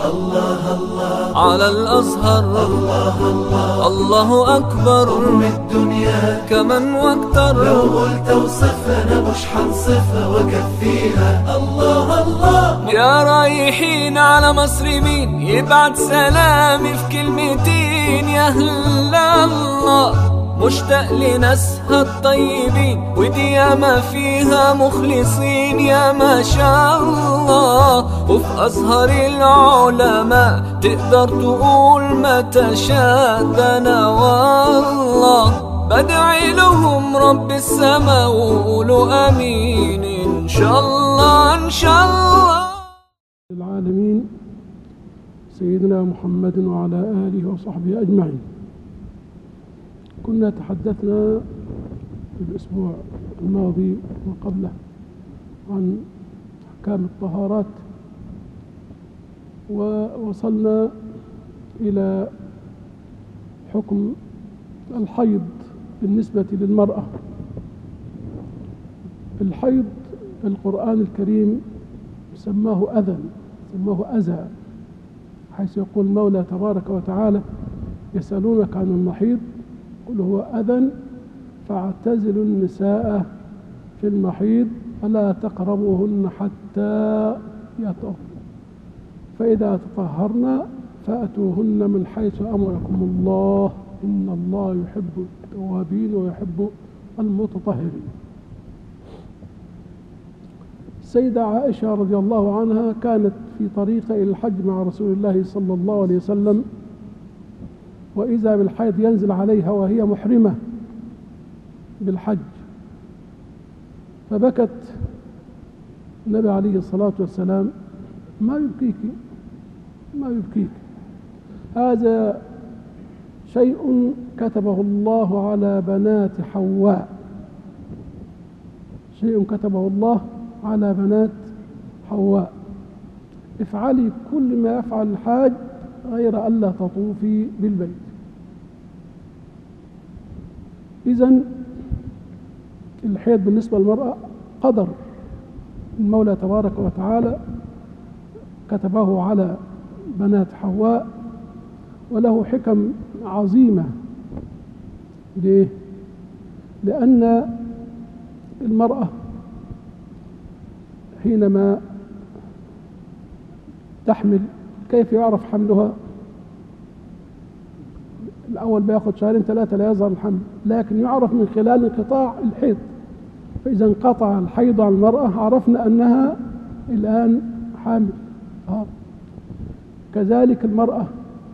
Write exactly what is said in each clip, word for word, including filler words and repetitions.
الله الله على الأزهر، الله الله الله أكبر من الدنيا كمن واكتر. لو قلت اوصفها أنا مش حنصفها وأكفيها. الله الله يا رايحين على مصر مين يبعت سلامي في كلمتين؟ يا أهل الله مشتاق لناسها الطيبين، ودي ياما فيها مخلصين يا ما شاء الله. وفي أزهر العلماء تقدر تقول ما تشاء. ده أنا والله بدعي لهم رب السما وقولوا آمين إن شاء الله إن شاء الله. العالمين سيدنا محمد وعلى آله وصحبه أجمعين. كنا تحدثنا في الأسبوع الماضي وقبله عن أحكام الطهارات، ووصلنا إلى حكم الحيض بالنسبة للمرأة. الحيض القرآن الكريم سماه أذى، سماه أذى، حيث يقول المولى تبارك وتعالى: يسألونك عن المحيض قل هو أذى فاعتزلوا النساء في المحيض فلا تقربوهن حتى يطهرن فإذا تطهرن فأتوهن من حيث أمركم الله إن الله يحب التوابين ويحب المتطهرين. السيدة عائشة رضي الله عنها كانت في طريقة إلى الحج مع رسول الله صلى الله عليه وسلم، وإذا بالحيض ينزل عليها وهي محرمة بالحج، فبكت النبي عليه الصلاة والسلام: ما يبكيك ما يبكيك هذا شيء كتبه الله على بنات حواء، شيء كتبه الله على بنات حواء، افعلي كل ما يفعل الحاج غير ألا تطوفي بالبيت. إذن الحيض بالنسبة للمرأة قدر المولى تبارك وتعالى كتبه على بنات حواء، وله حكم عظيمة. ليه؟ لأن المرأة حينما تحمل كيف يعرف حملها؟ الأول بياخد شهرين ثلاثة لا يظهر الحمل، لكن يعرف من خلال انقطاع الحيض. فإذا انقطع الحيض عن المرأة عرفنا أنها الآن حامل. آه. كذلك المرأة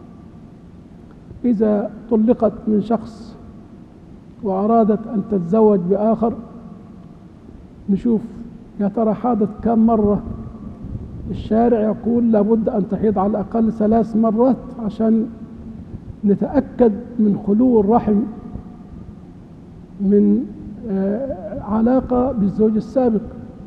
إذا طلقت من شخص وأرادت أن تتزوج بآخر، نشوف يا ترى حاضت كم مرة. الشارع يقول لابد أن تحيض على الأقل ثلاث مرات عشان نتأكد من خلو الرحم من علاقة بالزوج السابق.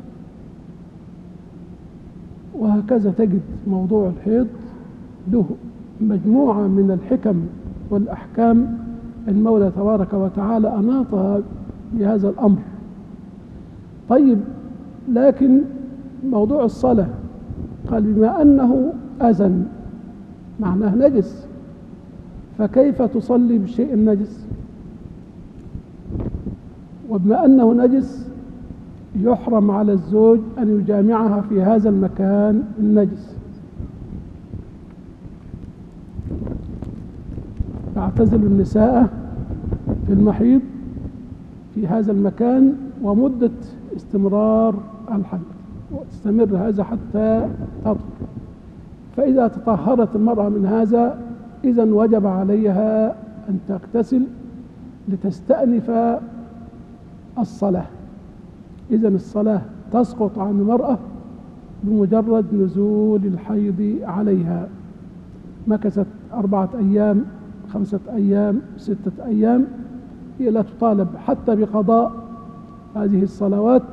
وهكذا تجد موضوع الحيض له مجموعة من الحكم والأحكام المولى تبارك وتعالى أناطها بهذا الأمر. طيب، لكن موضوع الصلاة قال بما أنه أذى معناه نجس، فكيف تصلي بشيء نجس؟ وبما أنه نجس يحرم على الزوج أن يجامعها في هذا المكان النجس. فاعتزلوا النساء في المحيض في هذا المكان ومدة استمرار الحيض، وتستمر هذا حتى تطهر. فإذا تطهرت المرأة من هذا إذن وجب عليها أن تغتسل لتستأنف الصلاة. إذن الصلاة تسقط عن المرأة بمجرد نزول الحيض عليها. مكثت أربعة أيام، خمسة أيام، ستة أيام، هي لا تطالب حتى بقضاء هذه الصلوات،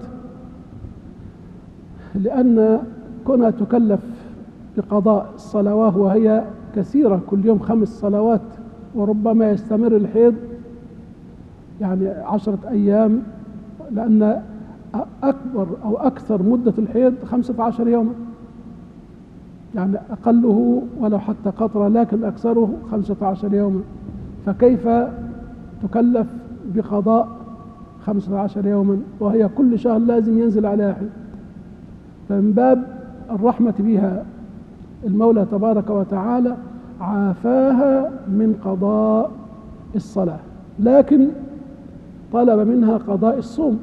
لأن كونها تكلف بقضاء الصلوات وهي كثيرة، كل يوم خمس صلوات، وربما يستمر الحيض يعني عشرة أيام، لأن أكبر أو أكثر مدة الحيض خمسة عشر يوما. يعني أقله ولو حتى قطرة، لكن أكثره خمسة عشر يوما، فكيف تكلف بقضاء خمسة عشر يوما وهي كل شهر لازم ينزل عليها حين؟ فمن باب الرحمة بها المولى تبارك وتعالى عافاها من قضاء الصلاة، لكن طلب منها قضاء الصوم.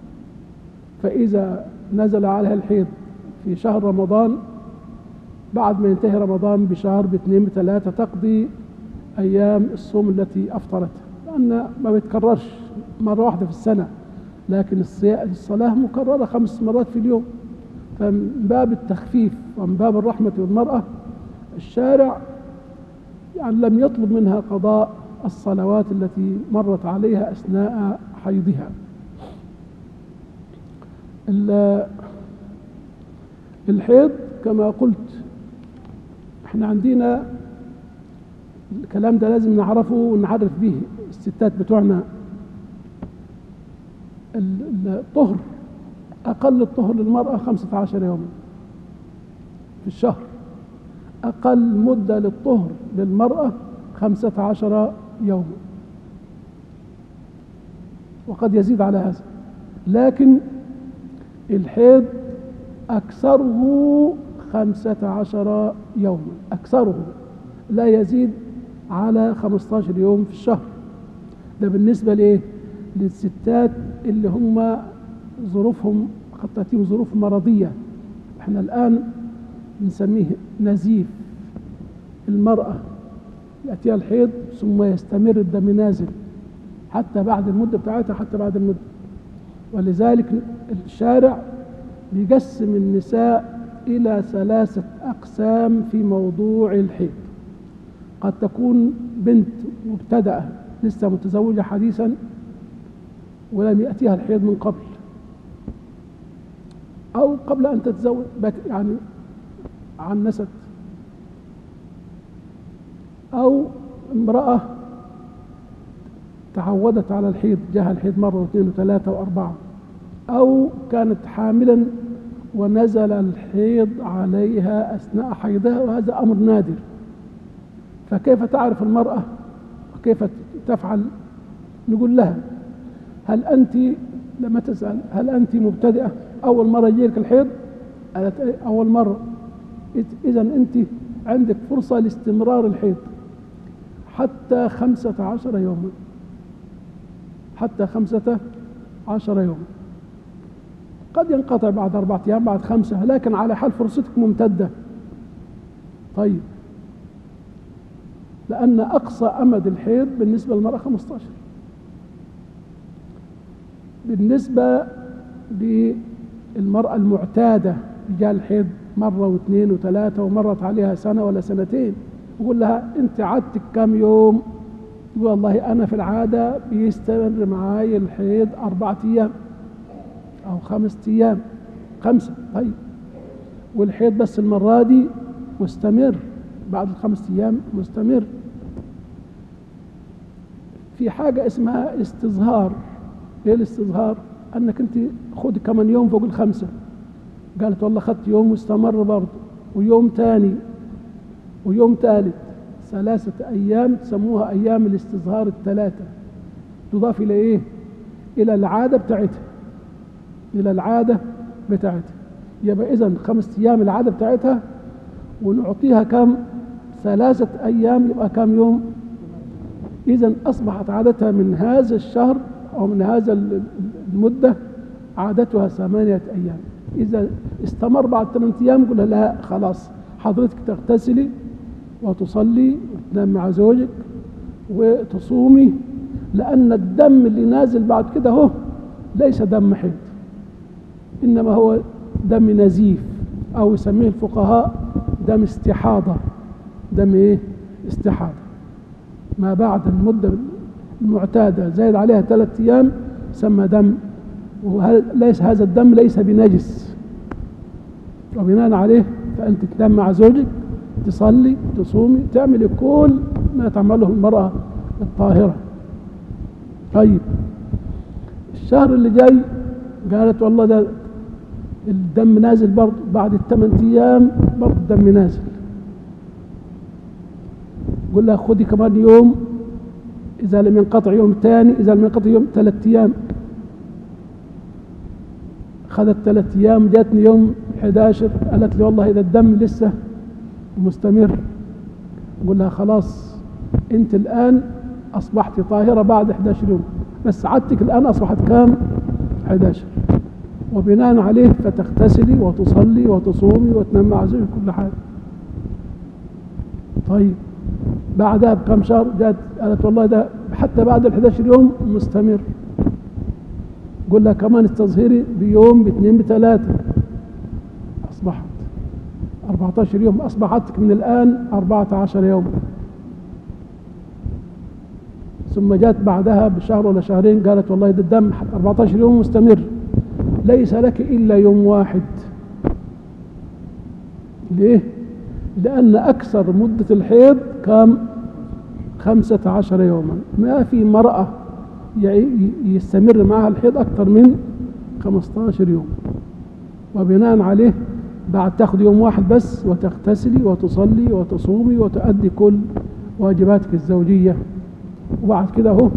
فإذا نزل عليها الحيض في شهر رمضان، بعد ما ينتهي رمضان بشهر باثنين بثلاثة تقضي أيام الصوم التي أفطرتها، لأن ما بيتكررش مرة واحدة في السنة، لكن الصلاة مكررة خمس مرات في اليوم. فمن باب التخفيف ومن باب الرحمة بالمرأة الشارع يعني لم يطلب منها قضاء الصلوات التي مرت عليها أثناء حيضها. الحيض كما قلت احنا عندنا الكلام ده لازم نعرفه ونعرف به الستات بتوعنا. الطهر أقل الطهر للمرأة خمسة عشر يوما في الشهر، أقل مدة للطهر للمرأة خمسة عشر يوما، وقد يزيد على هذا، لكن الحيض أكثره خمسة عشر يوما، أكثره لا يزيد على خمسة عشر يوم في الشهر. ده بالنسبة لإيه؟ للستات اللي هم ظروفهم قد تأتيهم ظروف مرضية، احنا الآن بنسميه نزيف. المرأة يأتيها الحيض ثم يستمر الدم نازل حتى بعد المدة بتاعتها، حتى بعد المدة. ولذلك الشارع بيقسم النساء إلى ثلاثة أقسام في موضوع الحيض. قد تكون بنت مبتدأة لسه متزوجة حديثا ولم يأتيها الحيض من قبل، أو قبل أن تتزوج يعني عنست، أو امرأة تعودت على الحيض، جاءها الحيض مرة واثنين وثلاثة وأربعة، أو كانت حاملا ونزل الحيض عليها أثناء حيضها، وهذا أمر نادر. فكيف تعرف المرأة وكيف تفعل؟ نقول لها هل أنت لما تسأل هل أنت مبتدئة أول مرة يجيلك الحيض؟ قالت أول مرة. إذا أنت عندك فرصة لاستمرار الحيض حتى خمسة عشر يوما، حتى خمسة عشر يوما. قد ينقطع بعد أربعة أيام، بعد خمسة، لكن على حال فرصتك ممتدة. طيب، لأن أقصى أمد الحيض بالنسبة للمرأة خمسة عشر. بالنسبة للمرأة المعتادة جاء الحيض مرة واثنين وثلاثة ومرت عليها سنة ولا سنتين، يقول لها أنت عادتك كم يوم؟ يقول والله أنا في العادة بيستمر معاي الحيض أربعة أيام أو خمسة أيام، خمسة. طيب، والحيض بس المرة دي مستمر، بعد الخمس أيام مستمر. في حاجة اسمها استظهار. ايه الاستظهار؟ انك انت خد كمان يوم فوق الخمسة. قالت والله خدت يوم واستمر برضه، ويوم تاني ويوم ثالث، ثلاثة ايام تسموها ايام الاستظهار الثلاثة، تضاف الى ايه؟ الى العادة بتاعتها، الى العادة بتاعتها. يبقى اذا خمس ايام العادة بتاعتها، ونعطيها كم؟ ثلاثة ايام، يبقى كم يوم؟ اذا اصبحت عادتها من هذا الشهر أو من هذا المدة عادتها ثمانية أيام. إذا استمر بعد ثمانية أيام قلها لا خلاص، حضرتك تغتسلي وتصلي وتنام مع زوجك وتصومي، لأن الدم اللي نازل بعد كده هو ليس دم حيض، إنما هو دم نزيف، أو يسميه الفقهاء دم استحاضة. دم إيه؟ استحاضة. ما بعد المدة المعتادة زايد عليها ثلاثة أيام سمى دم، وليس هذا الدم ليس بنجس، وبناء عليه فأنت تنام مع زوجك، تصلي، تصومي، تعملي كل ما تعمله المرأة الطاهرة. طيب، الشهر اللي جاي قالت والله ده الدم نازل برضه بعد الثمان أيام، برضه الدم نازل. قل لها خدي كمان يوم، إذا لم ينقطع يوم ثاني، إذا لم ينقطع يوم ثلاث أيام. خذت ثلاث أيام، جاتني يوم أحد عشر قالت لي والله إذا الدم لسه مستمر. قل لها خلاص أنت الآن أصبحت طاهرة بعد أحد عشر يوم، بس عادتك الآن أصبحت كام؟ أحد عشر. وبناء عليه فتغتسلي وتصلي وتصومي وتنام مع زوجك كل حاجة. طيب بعدها بكم شهر جات قالت والله ده حتى بعد ال أحد عشر يوم مستمر. قل لها كمان استظهري بيوم باثنين بثلاثة، أصبحت أربعة عشر يوم، أصبحتك من الآن أربعة عشر يوم. ثم جات بعدها بشهر ولا شهرين قالت والله ده الدم حتى أربعة عشر يوم مستمر، ليس لك إلا يوم واحد. ليه؟ لأن أكثر مدة الحيض كام؟ خمسة عشر يوما. ما في مرأة يستمر معها الحيض أكثر من خمسة عشر يوم. وبناء عليه بعد تأخذ يوم واحد بس وتغتسلي وتصلي وتصومي وتؤدي كل واجباتك الزوجية. وبعد كده هو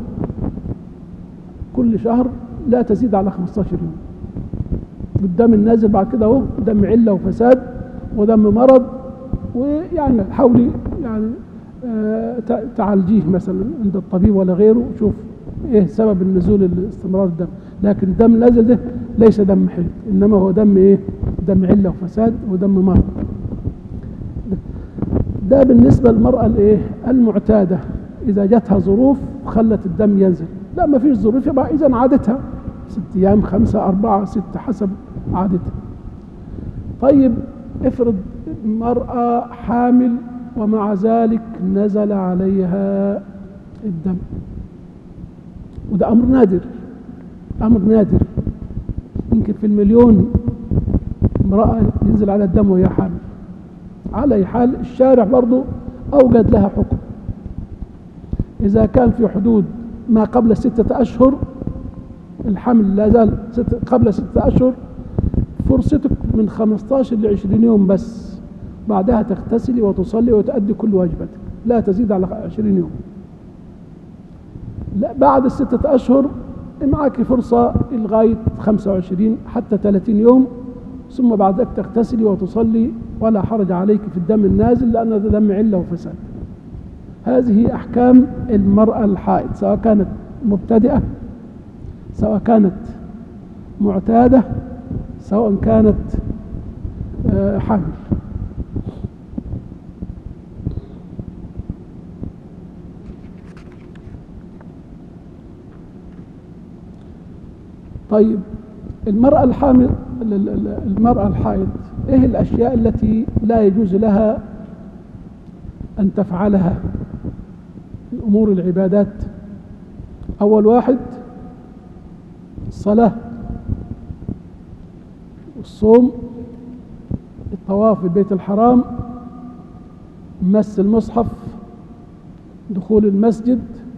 كل شهر لا تزيد على خمسة عشر يوم. قدام النازل بعد كده هو دم علة وفساد ودم مرض، ويعني حاولي يعني آه تعالجيه مثلا عند الطبيب ولا غيره، شوف ايه سبب النزول استمرار الدم. لكن الدم النازل ده ليس دم حيض، انما هو دم ايه؟ دم علة وفساد ودم مرض. ده بالنسبة للمرأة الايه؟ المعتادة، إذا جاتها ظروف خلت الدم ينزل. لا ما فيش ظروف يبقى إذا عادتها ست أيام، خمسة، أربعة، ستة، حسب عادتها. طيب افرض المرأة حامل ومع ذلك نزل عليها الدم، وده أمر نادر، أمر نادر، يمكن في المليون امرأة ينزل على الدم وهي حامل. على أي حال الشارع برضو أوجد لها حكم. إذا كان في حدود ما قبل ستة أشهر، الحمل لا زال ستة قبل ستة أشهر، فرصتك من خمسة عشر ل عشرين يوم بس، بعدها تغتسلي وتصلي وتؤدي كل واجباتك، لا تزيد على عشرين يوم. لا بعد الستة أشهر معك فرصة لغاية خمسة وعشرين حتى ثلاثين يوم، ثم بعد ذلك تغتسلي وتصلي ولا حرج عليك في الدم النازل، لأن هذا دم علة وفساد. هذه أحكام المرأة الحائض، سواء كانت مبتدئة، سواء كانت معتادة، سواء كانت حامل. طيب المرأة الحامل، المرأة الحائض، ايه الأشياء التي لا يجوز لها أن تفعلها من أمور العبادات؟ أول واحد الصلاة، الصوم، الطواف بالبيت الحرام، مس المصحف، دخول المسجد.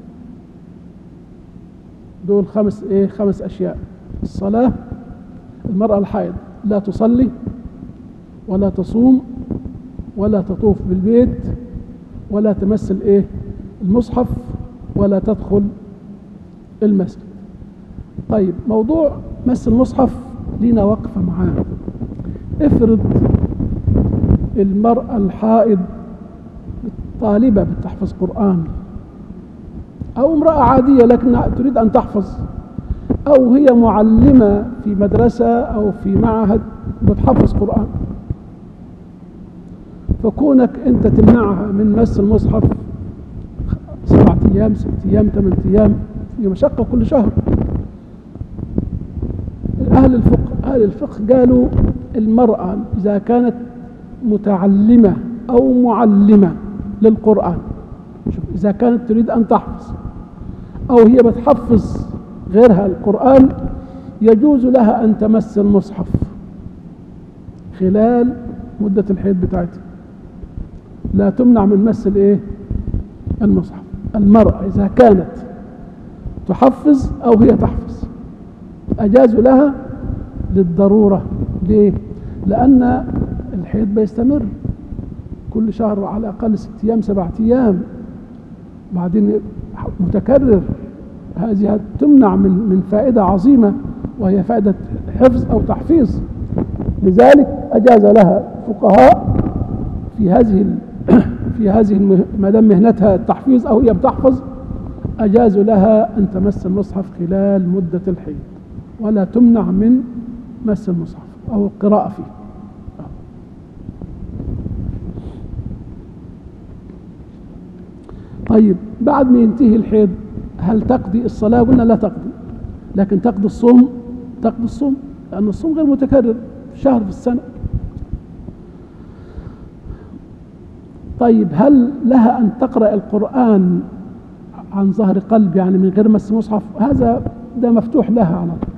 دول خمس ايه خمس أشياء. الصلاة، المرأة الحائض لا تصلي ولا تصوم ولا تطوف بالبيت ولا تمس ايه المصحف ولا تدخل المسجد. طيب موضوع مس المصحف لينا وقفة معاه. افرض المرأة الحائض طالبة بتحفظ قرآن، أو امرأة عادية لكنها تريد أن تحفظ، أو هي معلمة في مدرسة أو في معهد بتحفظ قرآن، فكونك أنت تمنعها من مس المصحف سبعة أيام، ست أيام، ثمانية أيام، هي مشقة كل شهر. أهل الفقه أهل الفقه قالوا المرأة إذا كانت متعلمة أو معلمة للقرآن، شوف إذا كانت تريد أن تحفظ أو هي بتحفظ غيرها القرآن، يجوز لها أن تمس المصحف خلال مدة الحيض بتاعتها، لا تمنع من مس الايه المصحف. المرأة إذا كانت تحفظ أو هي تحفظ أجازوا لها للضرورة ليه؟ لأن الحيض بيستمر كل شهر على الأقل ست أيام سبعة أيام، بعدين متكرر. هذه تمنع من من فائدة عظيمة وهي فائدة حفظ أو تحفيظ. لذلك أجاز لها الفقهاء في هذه في هذه ما دام مهنتها التحفيظ أو هي بتحفظ، أجازوا لها أن تمس المصحف خلال مدة الحيض ولا تمنع من مس المصحف أو القراءة فيه. طيب بعد ما ينتهي الحيض هل تقضي الصلاة؟ قلنا لا تقضي، لكن تقضي الصوم. تقضي الصوم لأن الصوم غير متكرر، شهر في السنة. طيب هل لها أن تقرأ القرآن عن ظهر قلب يعني من غير مس مصحف؟ هذا ده مفتوح لها على طول.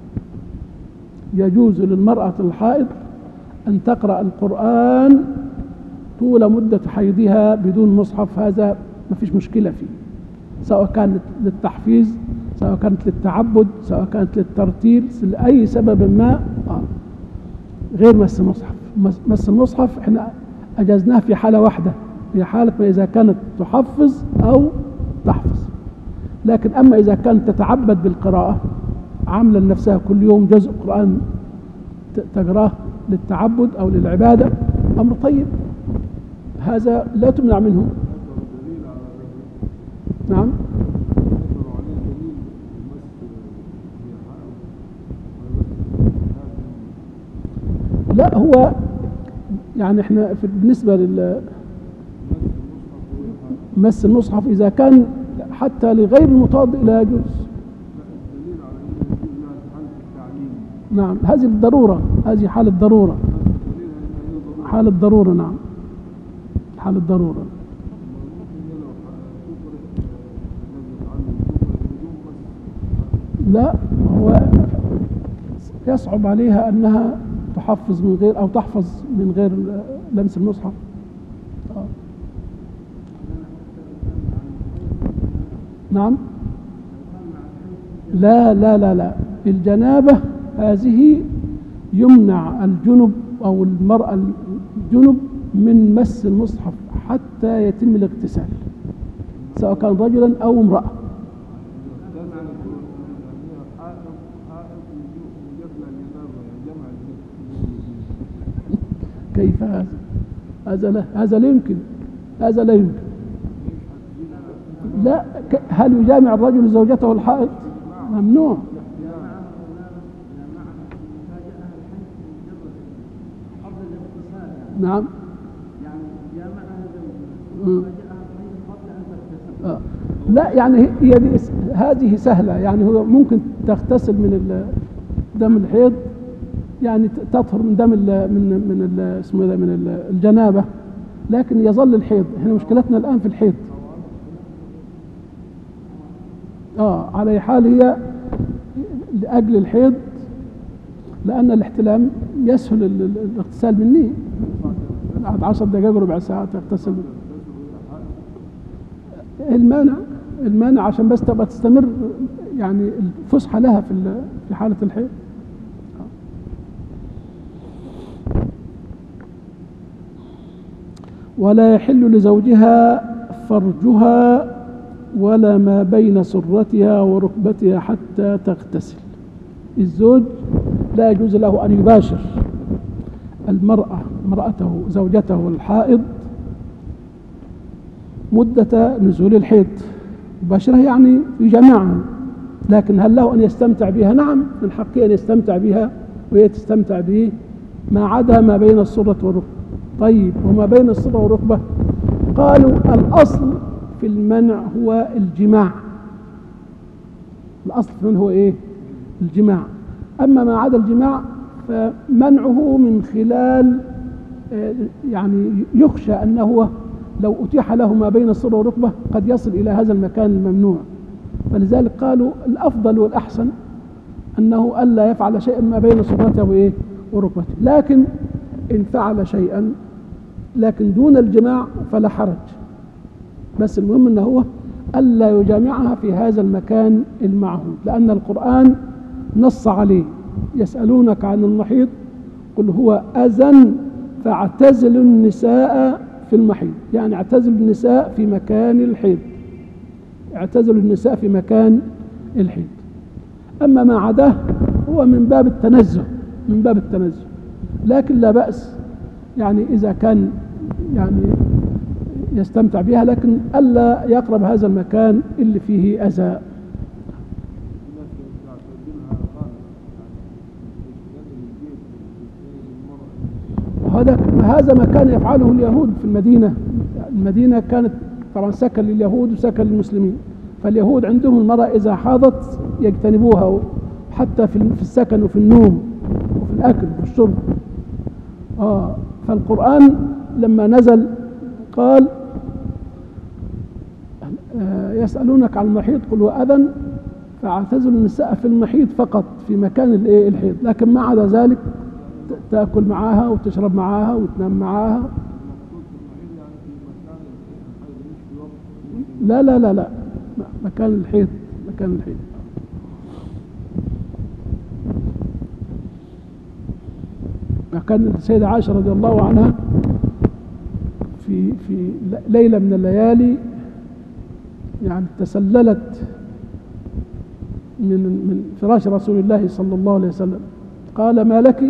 يجوز للمرأة الحائض أن تقرأ القرآن طول مدة حيضها بدون مصحف، هذا ما فيش مشكلة فيه، سواء كانت للتحفيظ، سواء كانت للتعبد، سواء كانت للترتيل، لأي سبب ما. آه. غير مس المصحف. مس المصحف احنا أجزناه في حالة واحدة، في حالة ما إذا كانت تحفظ أو تحفظ. لكن أما إذا كانت تتعبد بالقراءة، عاملة لنفسها كل يوم جزء قرآن تقراه للتعبد أو للعبادة، أمر طيب، هذا لا تمنع منه. نعم. لا هو يعني احنا في بالنسبة لل مس المصحف إذا كان حتى لغير المتوضئ لا يجوز. نعم هذه الضرورة، هذه حالة ضرورة، حالة ضرورة. نعم حالة ضرورة. لا هو يصعب عليها أنها تحفظ من غير أو تحفظ من غير لمس المصحف. آه. نعم. لا لا لا لا الجنابة هذه يمنع الجنب أو المرأة الجنب من مس المصحف حتى يتم الاغتسال، سواء كان رجلا أو امرأة. كيف هذا؟ هذا لا هذا لا يمكن، هذا لا يمكن. لا هل يجامع الرجل زوجته الحائض؟ ممنوع. نعم. آه. لا يعني هي دي هذه سهلة، يعني هو ممكن تغتسل من دم الحيض، يعني تطهر من دم ال من من ال اسمه ده من الجنابة، لكن يظل الحيض. احنا مشكلتنا الآن في الحيض. اه على حال هي لأجل الحيض، لأن الاحتلام يسهل الاغتسال مني بعد عشر دقائق ربع ساعة تغتسل. المانع المانع عشان بس تبقى تستمر يعني الفسحة لها في في حالة الحيض. ولا يحل لزوجها فرجها ولا ما بين سرتها وركبتها حتى تغتسل. الزوج لا يجوز له أن يباشر المرأة امرأته زوجته الحائض مدة نزول الحيض، يباشرها يعني يجامعها، لكن هل له أن يستمتع بها؟ نعم من حقه أن يستمتع بها وهي تستمتع به، ما عدا ما بين السرة والركبة. طيب وما بين السرة والركبة؟ قالوا الأصل في المنع هو الجماع، الأصل في المنع هو إيه؟ الجماع. أما ما عدا الجماع فمنعه من خلال يعني يخشى أنه لو أتيح له ما بين السرة والركبة قد يصل إلى هذا المكان الممنوع، فلذلك قالوا الأفضل والأحسن أنه ألا يفعل شيئا ما بين سرته وإيه؟ وركبته. لكن إن فعل شيئا لكن دون الجماع فلا حرج، بس المهم أنه هو ألا يجامعها في هذا المكان المعهود، لأن القرآن نص عليه: يسألونك عن المحيط قل هو أذى فاعتزلوا النساء في المحيض، يعني اعتزلوا النساء في مكان الحيض، اعتزلوا النساء في مكان الحيض. أما ما عداه هو من باب التنزه، من باب التنزه، لكن لا بأس يعني إذا كان يعني يستمتع بها، لكن ألا يقرب هذا المكان اللي فيه أذى. هذا هذا ما كان يفعله اليهود في المدينة. المدينة كانت طبعا سكن لليهود وسكن للمسلمين، فاليهود عندهم المرأة إذا حاضت يجتنبوها حتى في السكن وفي النوم وفي الأكل وفي الشرب. آه فالقرآن لما نزل قال آه يسألونك عن المحيض قل هو أذى فاعتزلوا النساء في المحيض فقط في مكان الايه الحيض، لكن ما عدا ذلك تأكل معاها وتشرب معاها وتنام معاها. لا لا لا لا مكان الحيض، مكان الحيض. كان السيدة عائشة رضي الله عنها في في ليلة من الليالي يعني تسللت من من فراش رسول الله صلى الله عليه وسلم، قال ما لك؟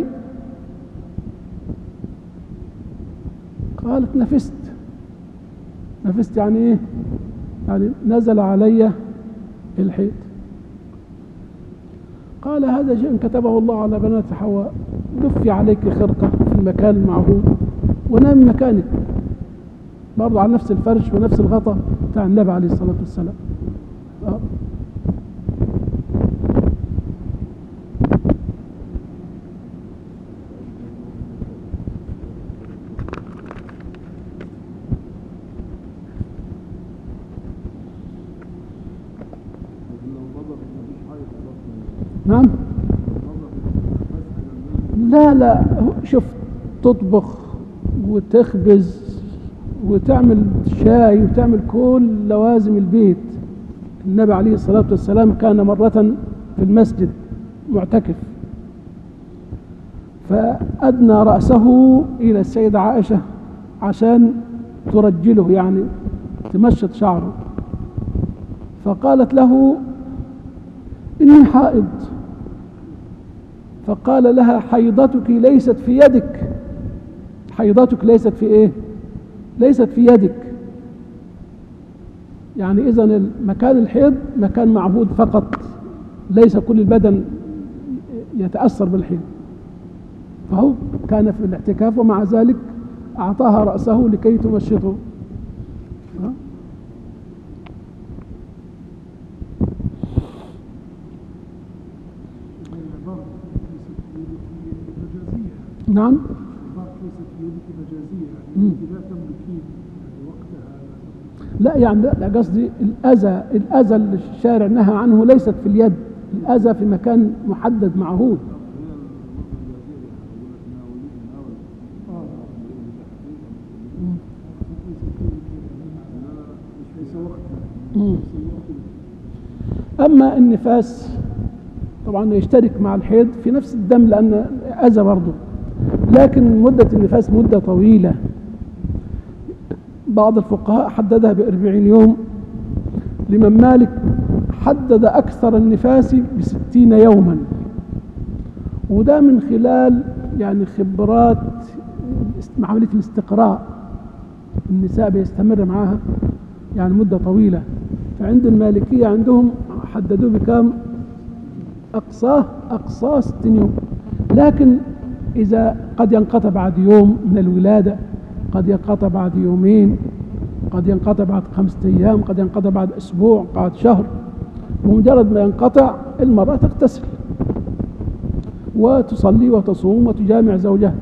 قالت نفست. نفست يعني ايه؟ يعني نزل علي الحيض. قال هذا شيء كتبه الله على بنات حواء، لفي عليك خرقة في المكان المعهود ونام مكانك، برضه على نفس الفرش ونفس الغطاء بتاع النبي عليه الصلاة والسلام. أه. نعم. لا لا شوف، تطبخ وتخبز وتعمل شاي وتعمل كل لوازم البيت. النبي عليه الصلاة والسلام كان مرة في المسجد معتكف، فأدنى رأسه إلى السيدة عائشة عشان ترجله يعني تمشط شعره، فقالت له إني حائض، فقال لها حيضتك ليست في يدك، حيضتك ليست في إيه؟ ليست في يدك. يعني إذن مكان الحيض مكان معهود فقط، ليس كل البدن يتأثر بالحيض. فهو كان في الاعتكاف ومع ذلك أعطاها رأسه لكي تمشطه. نعم. لا يعني لا قصدي الأذى، الأذى اللي الشارع نهى عنه ليست في اليد، الأذى في مكان محدد معهود. أما النفاس طبعا يشترك مع الحيض في نفس الدم لأن أذى برضه، لكن مدة النفاس مدة طويلة، بعض الفقهاء حددها بأربعين يوم، الإمام مالك حدد أكثر النفاس بستين يوما، وده من خلال يعني خبرات مع عملية الاستقراء، النساء بيستمر معها يعني مدة طويلة. فعند المالكية عندهم حددوه بكام؟ أقصاه أقصاه ستين يوم، لكن إذا قد ينقطع بعد يوم من الولادة، قد ينقطع بعد يومين، قد ينقطع بعد خمسة أيام، قد ينقطع بعد أسبوع، بعد شهر. بمجرد ما ينقطع المرأة تغتسل وتصلي وتصوم وتجامع زوجها.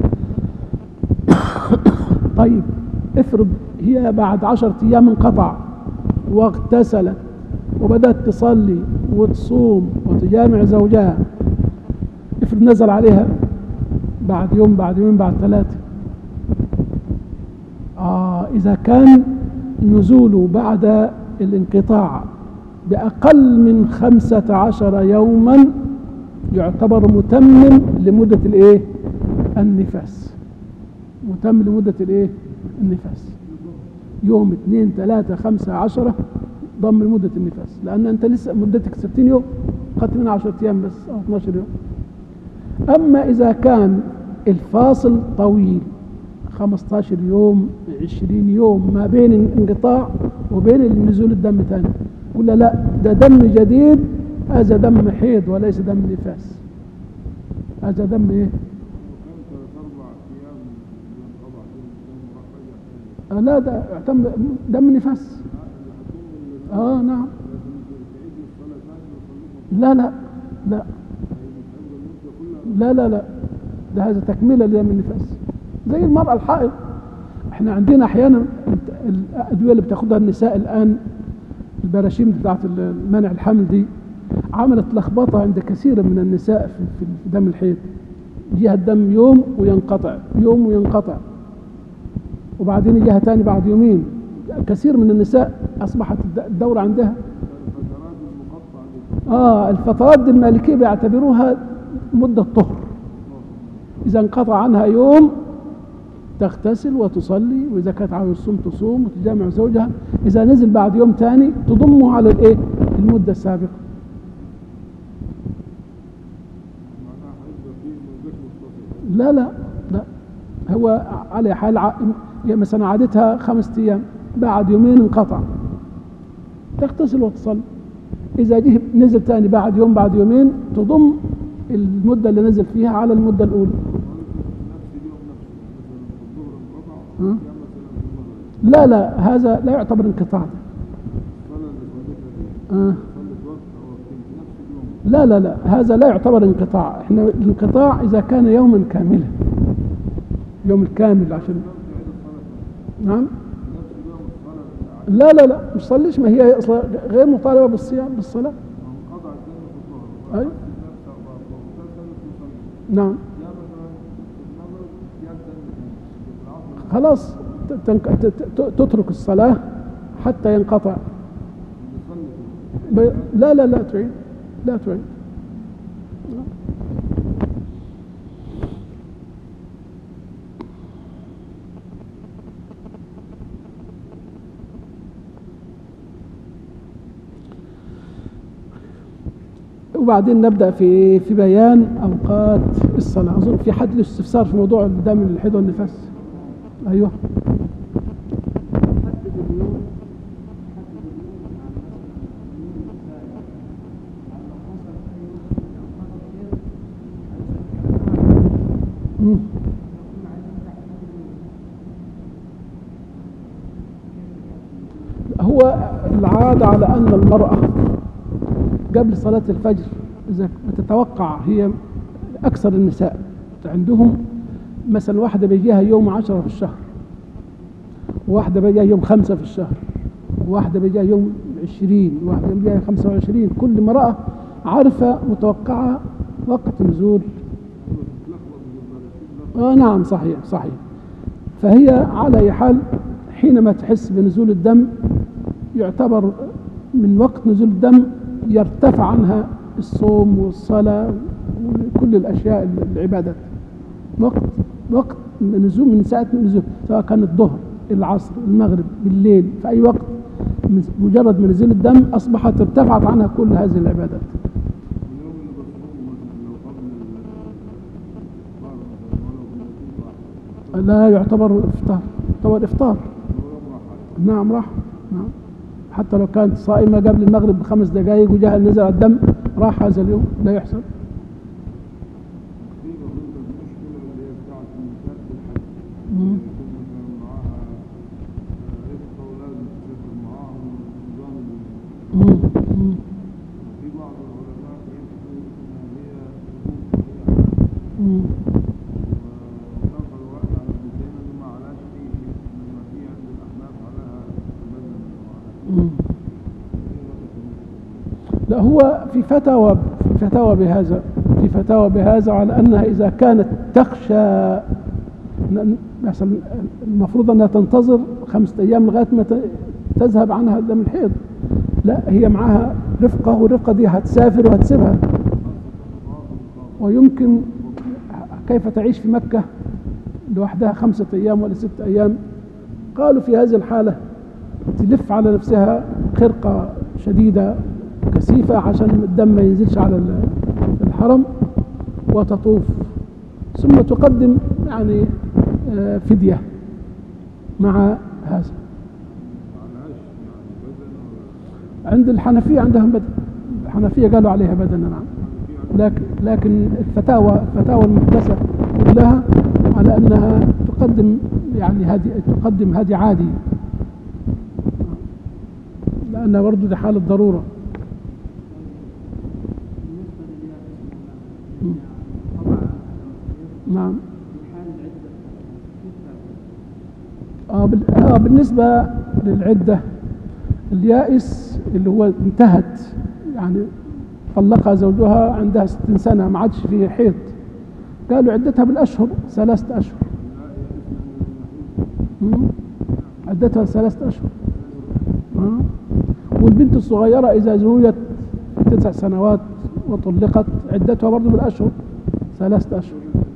طيب افرض هي بعد عشرة أيام انقطع واغتسلت وبدأت تصلي وتصوم وتجامع زوجها، افرض نزل عليها بعد يوم بعد يوم بعد ثلاثة، آه إذا كان نزوله بعد الانقطاع بأقل من خمسة عشر يوما يعتبر متمم لمدة الايه؟ النفاس، وتم لمدة الايه النفاس يوم اثنين ثلاثة خمسة عشرة ضم لمدة النفاس، لأن أنت لسه مدتك ستين يوم، خدت منها عشرة أيام بس أو اثناشر يوم. أما إذا كان الفاصل طويل خمسة عشر يوم عشرين يوم ما بين انقطاع وبين نزول الدم تاني، ولا لا ده دم جديد، هذا دم حيض وليس دم نفاس، هذا دم ايه؟ آه لا ده يعتمد دم نفاس. اه نعم. لا لا لا لا لا لا ده هذا تكملة لدم النفاس، زي المرأة الحائض. احنا عندنا احيانا الادوية اللي بتاخدها النساء الان، البراشيم بتاعت منع الحمل دي، عملت لخبطة عند كثير من النساء في دم الحيض. يجيها الدم يوم وينقطع، يوم وينقطع، وبعدين يجيها تاني بعد يومين. كثير من النساء أصبحت الدورة عندها آه الفترات دي المالكية بيعتبروها مدة طهر. إذا انقطع عنها يوم تغتسل وتصلي، وإذا كانت عاوز تصوم تصوم وتجامع زوجها. إذا نزل بعد يوم تاني تضمه على الإيه المدة السابقة. لا لا لا هو على حال ع... مثلا عادتها خمسة أيام، بعد يومين انقطع تغتسل وتصلي. إذا جه نزل تاني بعد يوم بعد يومين تضم المدة اللي نزل فيها على المدة الأولى. ها؟ لا لا هذا لا يعتبر انقطاع. آه. لا لا لا هذا لا يعتبر انقطاع. احنا الانقطاع إذا كان يوما كاملا، يوم الكامل عشان نعم. لا لا لا مش صليش، ما هي اصلا غير مطالبة بالصيام بالصلاة. أيوة. نعم خلاص تترك الصلاة حتى ينقطع. لا لا لا تعيد، لا تعيد. وبعدين نبدأ في في بيان أوقات الصلاة. أظن في حد له استفسار في موضوع الدم الحيض والنفاس؟ أيوه. هو العادة على أن المرأة قبل صلاة الفجر إذا بتتوقع، هي أكثر النساء عندهم مثلا واحدة بيجيها يوم عشرة في الشهر، وواحدة بيجيها يوم خمسة في الشهر، وواحدة بيجيها يوم عشرين، وواحدة بيجيها خمسة وعشرين. كل امرأة عارفة متوقعة وقت نزول. آه نعم صحيح صحيح. فهي على أي حال حينما تحس بنزول الدم يعتبر من وقت نزول الدم يرتفع عنها الصوم والصلاة وكل الأشياء العبادات. وقت وقت نزول من ساعة نزول، سواء كان الظهر العصر المغرب بالليل، في أي وقت مجرد من نزول الدم أصبحت ارتفعت عنها كل هذه العبادات. لا يعتبر إفطار، يعتبر إفطار. نعم راح، نعم حتى لو كانت صائمة قبل المغرب بخمس دقائق وجاء نزل الدم راح هذا اليوم لا يحصل. مم. مم. مم. مم. لا هو في فتاوى في فتاوى بهذا في فتاوى بهذا على أنها إذا كانت تخشى المفروض أنها تنتظر خمسة أيام لغاية ما تذهب عنها دم الحيض. لا هي معها رفقة، والرفقة دي هتسافر وهتسيبها، ويمكن كيف تعيش في مكة لوحدها خمسة أيام ولا ستة أيام؟ قالوا في هذه الحالة تلف على نفسها خرقة شديدة كثيفة عشان الدم ما ينزلش على الحرم وتطوف، ثم تقدم يعني فدية مع هذا. عند الحنفية عندهم بدن، الحنفية قالوا عليها بدن نعم، لكن لكن الفتاوى الفتاوى المحدثة كلها على أنها تقدم يعني هدي، تقدم هدي عادي، لأنها برضه دي حالة ضرورة. نعم. آه, آه بالنسبة للعدة، اليائس اللي هو انتهت يعني طلقها زوجها عندها ستين سنة ما عادش فيه حيض، قالوا عدتها بالأشهر ثلاثة أشهر، عدتها ثلاثة أشهر. آه. والبنت الصغيرة إذا زوجت تسع سنوات وطلقت عدتها برضو بالأشهر ثلاثة أشهر.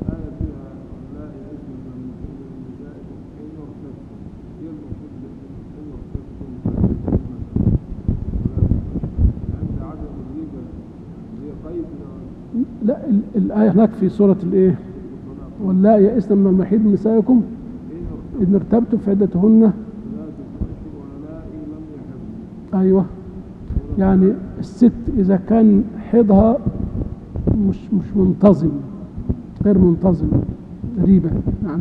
لا الآية هناك في سورة الإيه؟ واللائي يئسن من المحيض من نسائكم إن ارتبتم فعدتهن. أيوة، يعني الست إذا كان حيضها مش مش منتظم، غير منتظم، ريبة يعني،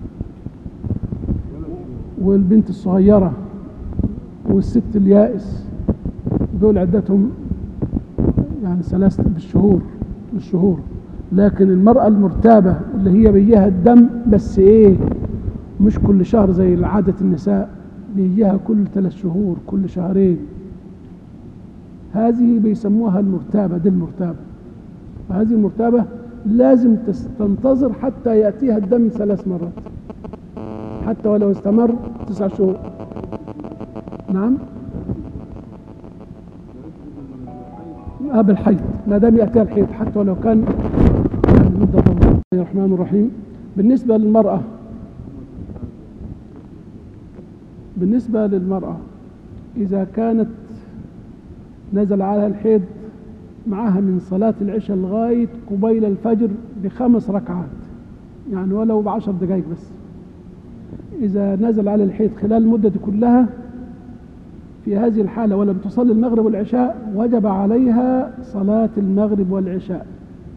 والبنت الصغيرة والست اليائس دول عدتهم يعني ثلاثة بالشهور بالشهور. لكن المرأة المرتابة اللي هي بيها الدم بس ايه مش كل شهر زي عادة النساء، بيها كل ثلاث شهور كل شهرين، هذه بيسموها المرتابة، دي المرتابة. وهذه المرتابة لازم تنتظر حتى يأتيها الدم ثلاث مرات حتى ولو استمر تسع شهور. نعم. آه بالحيض، ما دام يأتيها الحيض حتى ولو كان يعني مدة طويلة. بسم الله الرحمن الرحيم. بالنسبة للمرأة بالنسبة للمرأة إذا كانت نزل عليها الحيض معها من صلاة العشاء لغاية قبيل الفجر بخمس ركعات، يعني ولو بعشر دقائق بس، إذا نزل على الحيض خلال المدة كلها في هذه الحالة ولم تصلي المغرب والعشاء وجب عليها صلاة المغرب والعشاء.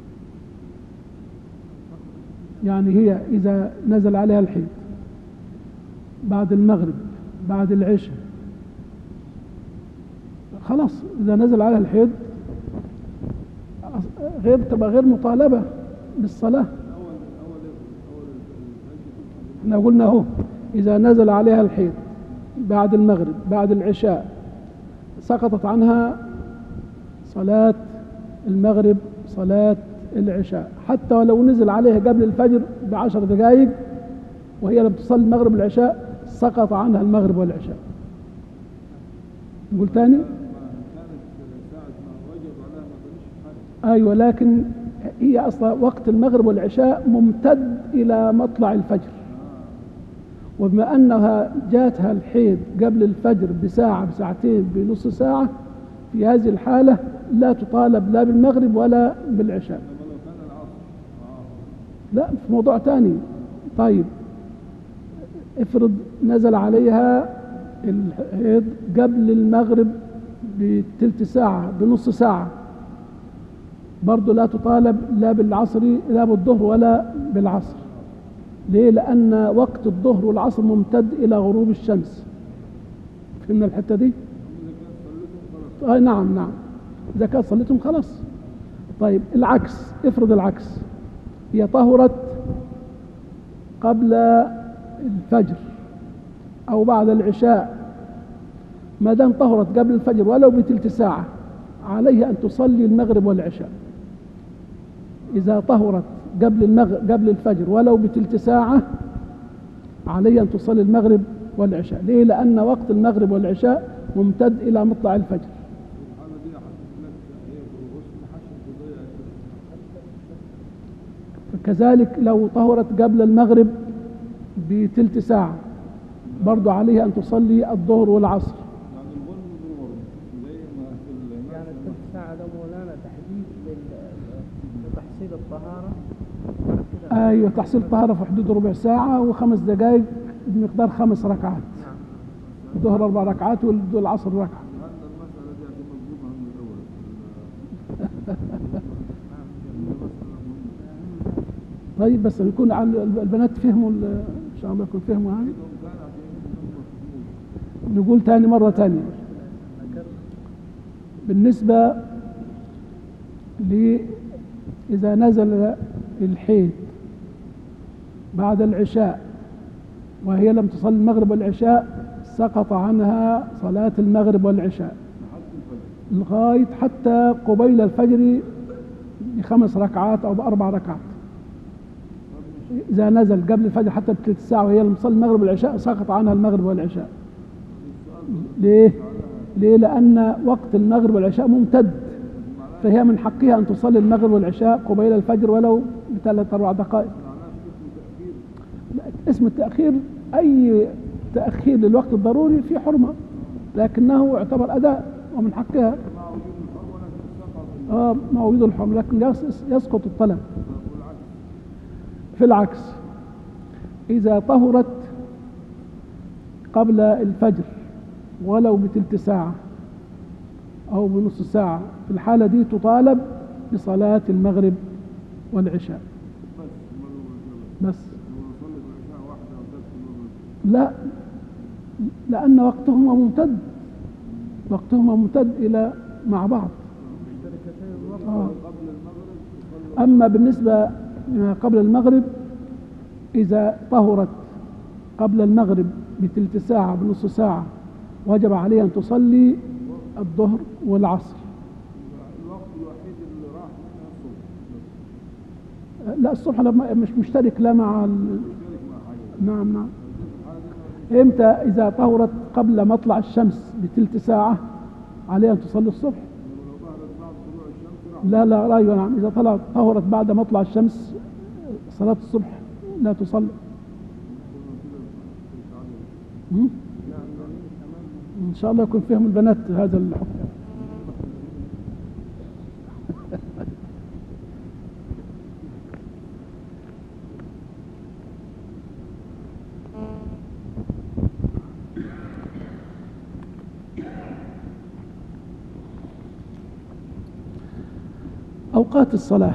يعني هي إذا نزل عليها الحيض بعد المغرب بعد العشاء خلاص، إذا نزل عليها الحيض غير تبقى غير مطالبة بالصلاة. احنا قلنا اهو إذا نزل عليها الحيض بعد المغرب بعد العشاء سقطت عنها صلاة المغرب صلاة العشاء، حتى ولو نزل عليها قبل الفجر بعشر دقائق وهي لم تصلي المغرب والعشاء سقط عنها المغرب والعشاء. نقول تاني؟ أيوة، لكن هي أصلا وقت المغرب والعشاء ممتد إلى مطلع الفجر، وبما أنها جاتها الحيض قبل الفجر بساعة بساعتين بنص ساعة، في هذه الحالة لا تطالب لا بالمغرب ولا بالعشاء. لا، في موضوع تاني. طيب افرض نزل عليها الحيض قبل المغرب بتلت ساعة بنص ساعة، برضو لا تطالب لا بالعصر لا بالظهر ولا بالعصر. ليه؟ لأن وقت الظهر والعصر ممتد إلى غروب الشمس. فهمنا الحتة دي؟ آه نعم نعم، إذا كانت صليتم خلاص. طيب العكس، افرض العكس، هي طهرت قبل الفجر أو بعد العشاء، ما دام طهرت قبل الفجر ولو بتلت ساعة عليها أن تصلي المغرب والعشاء. إذا طهرت قبل المغرب قبل الفجر ولو بتلت ساعة عليها أن تصلي المغرب والعشاء. ليه؟ لأن وقت المغرب والعشاء ممتد إلى مطلع الفجر. كذلك لو طهرت قبل المغرب بتلت ساعة برضو عليها أن تصلي الظهر والعصر. يعني الظن ظهر زي ما في ال- يعني الثلث ساعة ده مولانا تحديد لل- لتحصيل الطهارة. أيوة، تحصيل الطهارة في حدود ربع ساعة وخمس دقائق بمقدار خمس ركعات. الظهر أربع ركعات والعصر ركعة. حتى المسألة دي هتبقى مظبوطة من الأول. طيب بس يكون عن البنات فهموا ال- إن شاء الله يكون فهموا يعني. نقول تاني مرة تانية بالنسبة ل إذا نزل الحيض بعد العشاء وهي لم تصلي المغرب والعشاء سقط عنها صلاة المغرب والعشاء لغاية حتى قبيل الفجر بخمس ركعات أو بأربع ركعات. إذا نزل قبل الفجر حتى بثلث ساعة وهي لم تصلي المغرب والعشاء سقط عنها المغرب والعشاء. ليه؟ ليه؟ لأن وقت المغرب والعشاء ممتد، فهي من حقها أن تصلي المغرب والعشاء قبيل الفجر ولو بثلاث أربع دقائق. اسم التأخير أي تأخير للوقت الضروري في حرمة، لكنه يعتبر أداء ومن حقها آه مع وجود الحرمة، لكن يسقط الطلب. في العكس إذا طهرت قبل الفجر ولو بتلت ساعة أو بنص ساعة، في الحالة دي تطالب بصلاة المغرب والعشاء بس. لا، لأن وقتهما ممتد، وقتهما ممتد إلى مع بعض. آه. أما بالنسبة لما قبل المغرب إذا طهرت قبل المغرب بتلت ساعة بنص ساعة وجب عليها أن تصلي الظهر والعصر. الوقت الوحيد اللي راح منها الصبح. لا، الصبح لما مش مشترك لا مع ال... نعم نعم. امتى؟ إذا طهرت قبل مطلع الشمس بتلت ساعة عليها أن تصلي الصبح. لا لا رأيه نعم، إذا طلعت طهرت بعد مطلع الشمس صلاة الصبح لا تصلي. إن شاء الله يكون فهم البنات هذا الحكم. أوقات الصلاة،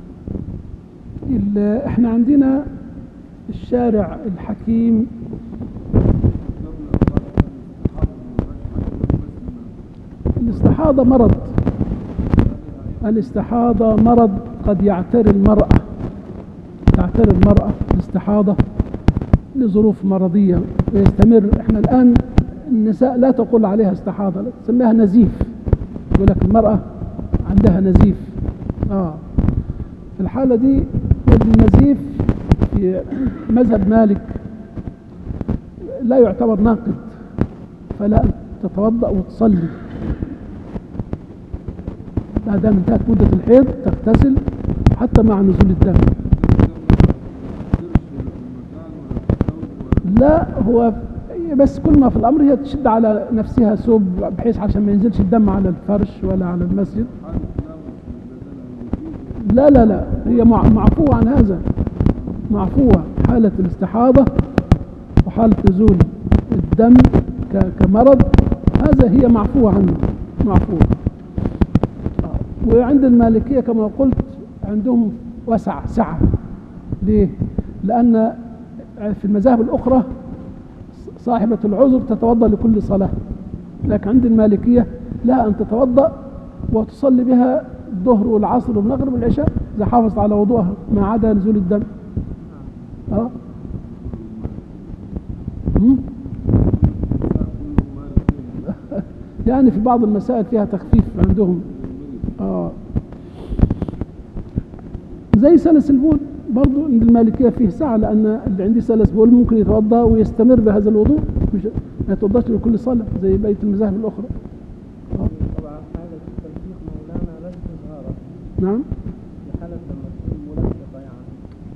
احنا عندنا الشارع الحكيم الاستحاضة مرض، الاستحاضة مرض قد يعتري المرأة، تعتري المرأة الاستحاضة لظروف مرضية ويستمر. احنا الآن النساء لا تقول عليها استحاضة، لا تسميها نزيف، يقول لك المرأة عندها نزيف. آه. في الحالة دي النزيف في مذهب مالك لا يعتبر ناقض، فلا تتوضأ وتصلي ما دام انتهت مدة الحيض، تغتسل حتى مع نزول الدم. لا، هو بس كل ما في الأمر هي تشد على نفسها ثوب بحيث عشان ما ينزلش الدم على الفرش ولا على المسجد. لا لا لا، هي معفوة عن هذا، معفوة. حالة الاستحاضة وحالة نزول الدم كمرض هذا هي معفوة عنه، معفوة. وعند المالكية كما قلت عندهم وسع سعة. ليه؟ لأن في المذاهب الأخرى صاحبة العذر تتوضأ لكل صلاة، لكن عند المالكية لها أن تتوضأ وتصلي بها الظهر والعصر والمغرب والعشاء إذا حافظت على وضوءها ما عدا نزول الدم. أه؟ يعني في بعض المسائل فيها تخفيف عندهم. آه. زي سلس البول برضو عند المالكية فيه سعة، لأن اللي عندي سلس بول ممكن يتوضأ ويستمر بهذا الوضوء، مش ما يتوضأش لكل صلاة زي بقية المذاهب الأخرى. آه. طبعا حالة التلفيق مولانا لازم تظهر. نعم. في حالة لما تكون ملفقة يعني.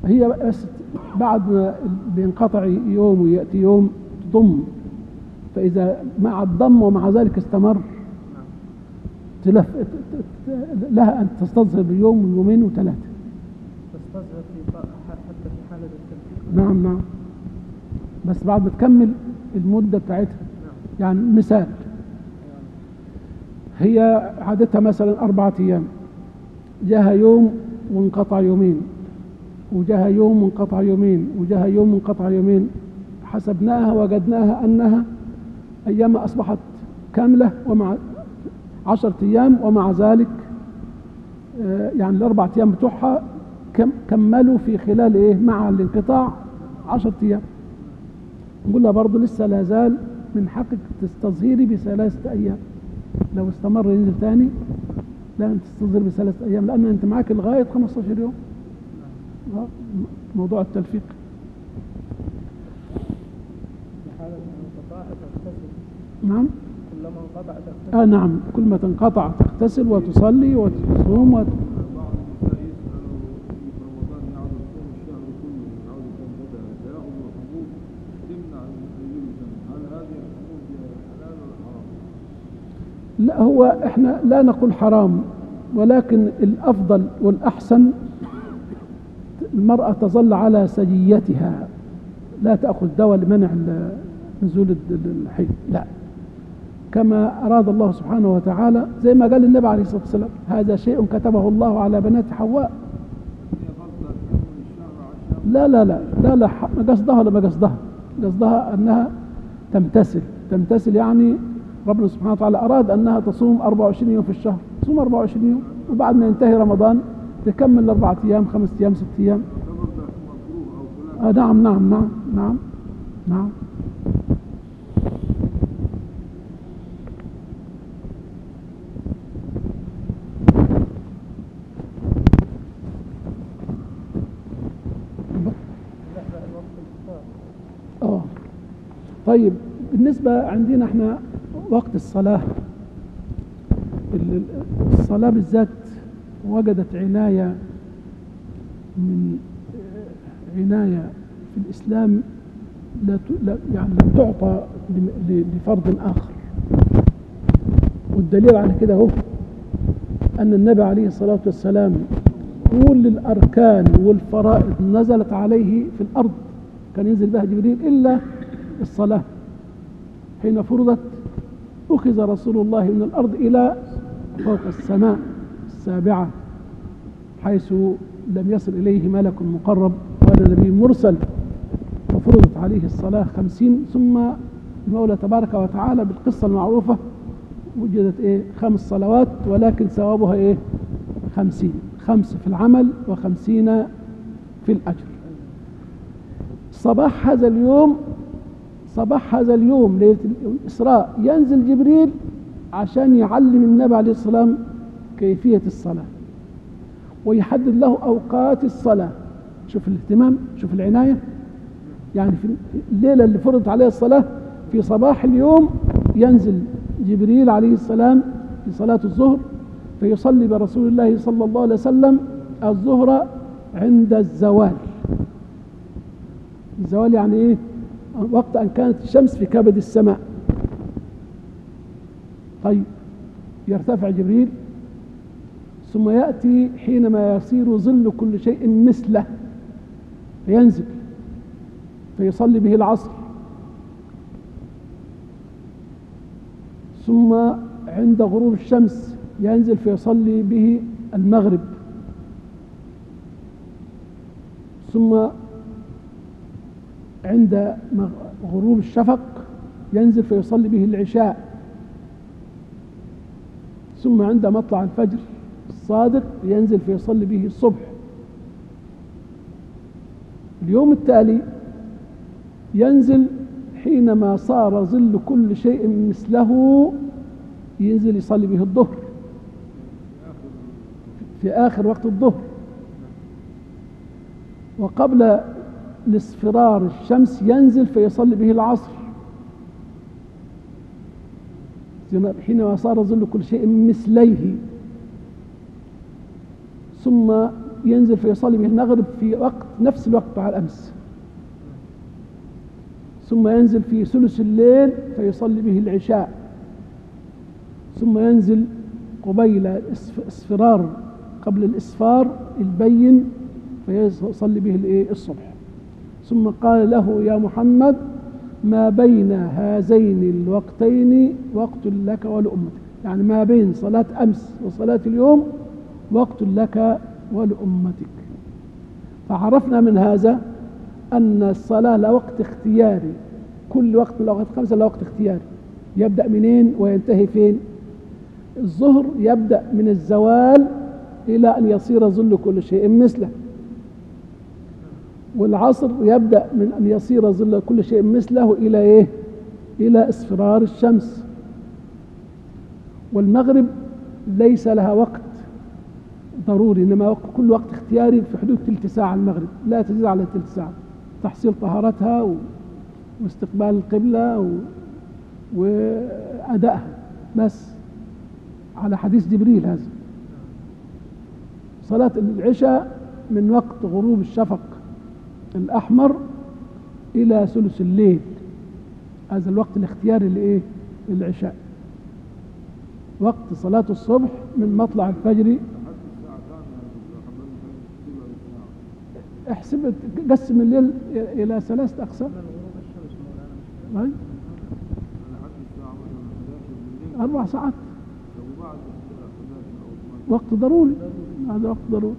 هي بس بعد ما بينقطع يوم ويأتي يوم تضم، فإذا مع الضم ومع ذلك استمر تلف لها أن تستصغر بيوم ويومين وثلاثة. تستصغر في حتى في حالة التنفيذ. نعم نعم، بس بعد ما تكمل المدة بتاعتها. يعني مثال، هي عادتها مثلا أربعة أيام، جاها يوم وانقطع يومين، وجاها يوم وانقطع يومين، وجاها يوم وانقطع يومين، حسبناها وجدناها أنها أيامها أصبحت كاملة ومع عشرة أيام، ومع ذلك يعني الأربع أيام بتوعها كملوا في خلال إيه مع الانقطاع عشرة أيام. نقول لها برضه لسه لا زال من حقك تستظهري بثلاثة أيام، لو استمر ينزل تاني لا تستظهر بثلاثة أيام، لأن أنت معاك لغاية خمسة عشر يوم. موضوع التلفيق في حالة الانقطاع تغتسل. نعم. كلما انقطع تغتسل. آه نعم، كل ما تنقطع تغتسل وتصلي وتصوم وت... بعض النساء يسألوا في رمضان يعود يصوم الشهر كله يعود يتنبدا فيأخذ حبوب تمنع المسلمين، هل هذه الحبوب حلال ولا حرام؟ لا، هو احنا لا نقول حرام، ولكن الأفضل والأحسن المرأة تظل على سجيتها، لا تأخذ دواء لمنع نزول الحيض، لا، كما أراد الله سبحانه وتعالى، زي ما قال النبي عليه الصلاة والسلام هذا شيء كتبه الله على بنات حواء. لا لا لا لا لا ما قصدها ولا ما قصدها، قصدها أنها تمتثل. تمتثل يعني ربنا سبحانه وتعالى أراد أنها تصوم أربعة وعشرين يوم في الشهر، تصوم أربعة وعشرين يوم، وبعد ما ينتهي رمضان تكمل أربعة أيام خمسة أيام ستة أيام. آه نعم نعم نعم نعم نعم. اه طيب، بالنسبة عندنا احنا وقت الصلاة، الصلاة بالذات وجدت عناية من عناية في الإسلام لا يعني لم تعطى لفرد آخر، والدليل على كده هو أن النبي عليه الصلاة والسلام كل الأركان والفرائض نزلت عليه في الأرض، كان ينزل بها جبريل إلا الصلاة. حين فرضت أخذ رسول الله من الأرض إلى فوق السماء السابعة، حيث لم يصل إليه ملك مقرب ولا نبي مرسل، وفرضت عليه الصلاة خمسين. ثم المولى تبارك وتعالى بالقصة المعروفة وجدت إيه خمس صلوات، ولكن ثوابها إيه خمسين، خمس في العمل وخمسين في الأجر. صباح هذا اليوم صباح هذا اليوم ليلة الإسراء ينزل جبريل عشان يعلم النبي عليه الصلاة والسلام كيفية الصلاة ويحدد له أوقات الصلاة. شوف الاهتمام، شوف العناية. يعني في الليلة اللي فرضت عليها الصلاة في صباح اليوم ينزل جبريل عليه السلام في صلاة الظهر، فيصلي برسول الله صلى الله عليه وسلم الظهر عند الزوال. الزوال يعني ايه؟ وقت أن كانت الشمس في كبد السماء. طيب، يرتفع جبريل ثم يأتي حينما يصير ظل كل شيء مثله، فينزل فيصلي به العصر، ثم عند غروب الشمس ينزل فيصلي به المغرب، ثم عند غروب الشفق ينزل فيصلي به العشاء، ثم عند مطلع الفجر الصادق ينزل فيصلي به الصبح. اليوم التالي ينزل حينما صار ظل كل شيء مثله، ينزل يصلي به الظهر في آخر وقت الظهر، وقبل لاصفرار الشمس ينزل فيصلي به العصر حينما صار ظل كل شيء مثليه. ثم ينزل فيصلي به المغرب في وقت نفس الوقت بتاع الأمس، ثم ينزل في ثلث الليل فيصلي به العشاء، ثم ينزل قبيل اصفرار قبل الإسفار البين فيصلي به الإيه الصبح. ثم قال له يا محمد ما بين هذين الوقتين وقت لك ولأمتك، يعني ما بين صلاة أمس وصلاة اليوم وقت لك ولأمتك. فعرفنا من هذا أن الصلاة لا وقت اختياري، كل وقت من الأوقات الخمسة لا وقت اختياري. يبدأ منين وينتهي فين؟ الظهر يبدأ من الزوال إلى أن يصير ظل كل شيء مثله، والعصر يبدأ من أن يصير ظل كل شيء مثله إلى إيه؟ إلى اصفرار الشمس. والمغرب ليس لها وقت ضروري، إنما وقت كل وقت اختياري في حدود تلت ساعة. المغرب لا تزيد على تلت ساعة، تحصيل طهارتها و... واستقبال القبلة و... وأدائها، بس على حديث جبريل هذا. صلاة العشاء من وقت غروب الشفق الأحمر إلى ثلث الليل، هذا الوقت الاختياري لإيه؟ للعشاء. وقت صلاة الصبح من مطلع الفجر، احسب قسم الليل إلى ثلاثة أقسام. أربع ساعات وقت ضروري، هذا وقت ضروري.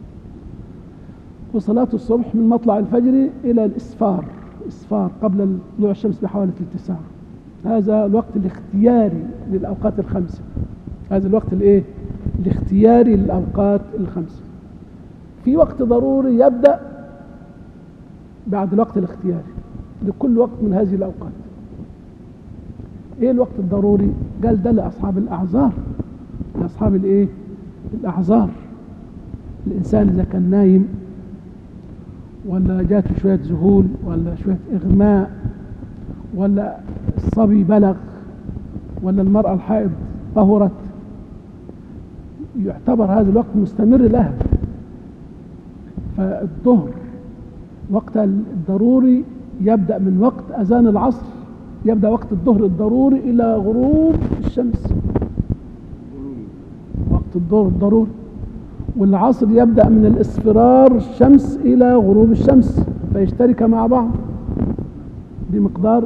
وصلاة الصبح من مطلع الفجر إلى الإسفار، إسفار قبل طلوع الشمس بحوالي ثلث ساعة، هذا الوقت الاختياري للأوقات الخمسة. هذا الوقت الايه؟ الاختياري للأوقات الخمسة. في وقت ضروري يبدأ بعد الوقت الاختياري لكل وقت من هذه الأوقات. ايه الوقت الضروري؟ قال ده لأصحاب الأعذار، لأصحاب الايه؟ الأعذار. الإنسان إذا كان نايم ولا جاته شوية ذهول ولا شوية إغماء ولا الصبي بلغ ولا المرأة الحائض طهرت، يعتبر هذا الوقت مستمر لها. فالظهر وقت الضروري يبدأ من وقت أذان العصر، يبدأ وقت الظهر الضروري إلى غروب الشمس، وقت الظهر الضروري. والعصر يبدأ من الاصفرار الشمس إلى غروب الشمس، فيشترك مع بعض بمقدار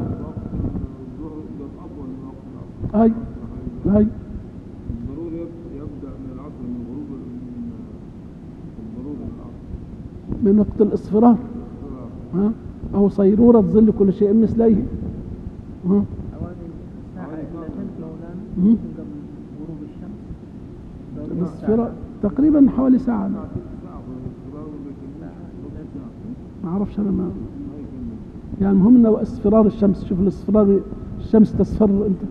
أي أي الضروري يبدأ من العصر من غروب الضروري العصر من وقت الاصفرار، ها، أو صيرورة ظل كل شيء مثليه. ها، حوالي ساعة إلى ثلث مولانا قبل غروب الشمس. الاصفرار تقريبا حوالي ساعة، ما أعرفش أنا، ما يعني المهم إنه اصفرار الشمس. شوف الاصفرار، الشمس تصفر. أنت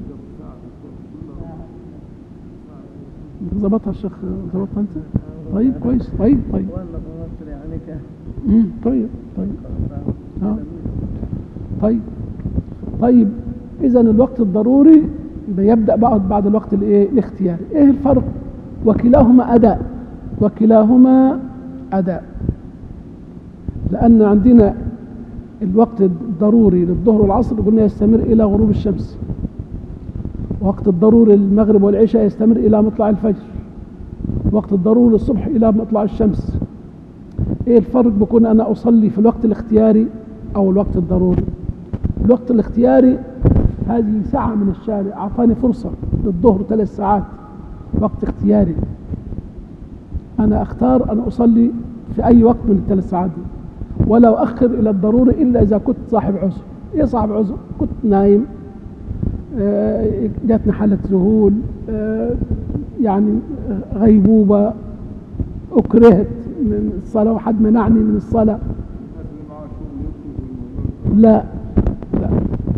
ظبطها الشيخ، ظبطها أنت؟ طيب كويس. طيب طيب والله بمصر يعني كان امم طيب طيب ها طيب طيب إذا الوقت الضروري يبدأ بعد بعد الوقت الايه؟ الاختياري. ايه الفرق؟ وكلاهما أداء، وكلاهما أداء. لأن عندنا الوقت الضروري للظهر والعصر قلنا يستمر إلى غروب الشمس، وقت الضروري للمغرب والعشاء يستمر إلى مطلع الفجر، وقت الضروري للصبح إلى مطلع الشمس. إيه الفرق بكون أنا أصلي في الوقت الاختياري أو الوقت الضروري؟ الوقت الاختياري هذه ساعة من الشارع أعطاني فرصة للظهر ثلاث ساعات، وقت اختياري. أنا أختار أن أصلي في أي وقت من الثلاث ساعات دي، ولا أؤخر إلى الضروري إلا إذا كنت صاحب عذر. إيه صاحب عذر؟ كنت نايم، آه جاتني حالة ذهول، آه يعني غيبوبة، أكرهت من الصلاة وحد منعني من الصلاة. لا لا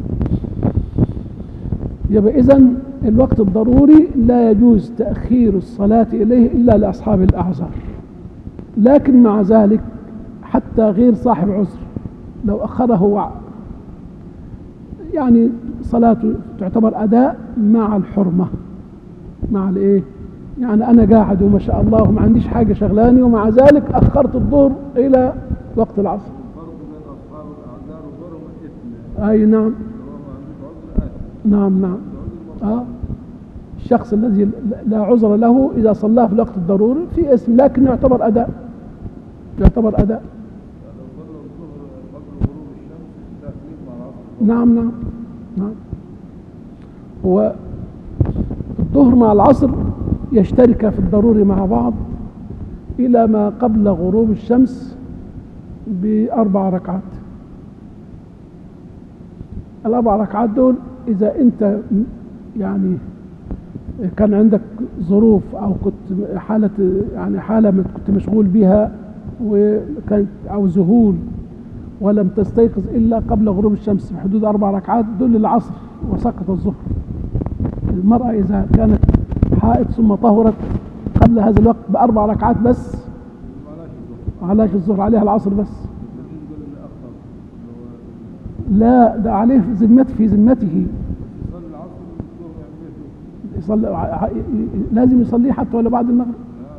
يبقى إذن الوقت الضروري لا يجوز تأخير الصلاة إليه إلا لأصحاب الأعذار. لكن مع ذلك حتى غير صاحب عذر لو أخره يعني صلاته تعتبر أداء مع الحرمة، مع الإيه؟ يعني أنا قاعد وما شاء الله وما عنديش حاجة شغلاني، ومع ذلك أخرت الظهر إلى وقت العصر. الفرق بين أصحاب الأعذار وغيرهم الإثم، أي نعم، هو ما عندوش عذر آثم. نعم نعم. آه. الشخص الذي لا عذر له إذا صلاه في الوقت الضروري في اسم، لكن يعتبر أداء، يعتبر أداء. لو صلى الظهر قبل غروب الشمس تأثير مع العصر. نعم نعم نعم. هو الظهر مع العصر يشترك في الضروري مع بعض إلى ما قبل غروب الشمس بأربع ركعات. الأربع ركعات دول إذا أنت يعني كان عندك ظروف أو كنت حالة يعني حالة كنت مشغول بها وكانت أو ذهول ولم تستيقظ إلا قبل غروب الشمس في حدود أربع ركعات، دول العصر وسقط الظهر. المرأة إذا كانت حائض ثم طهرت قبل هذا الوقت بأربع ركعات بس علاش الظهر، عليها العصر بس. لا، ده عليه في ذمته في ذمته يصلي، لازم يصليه حتى ولا بعد المغرب.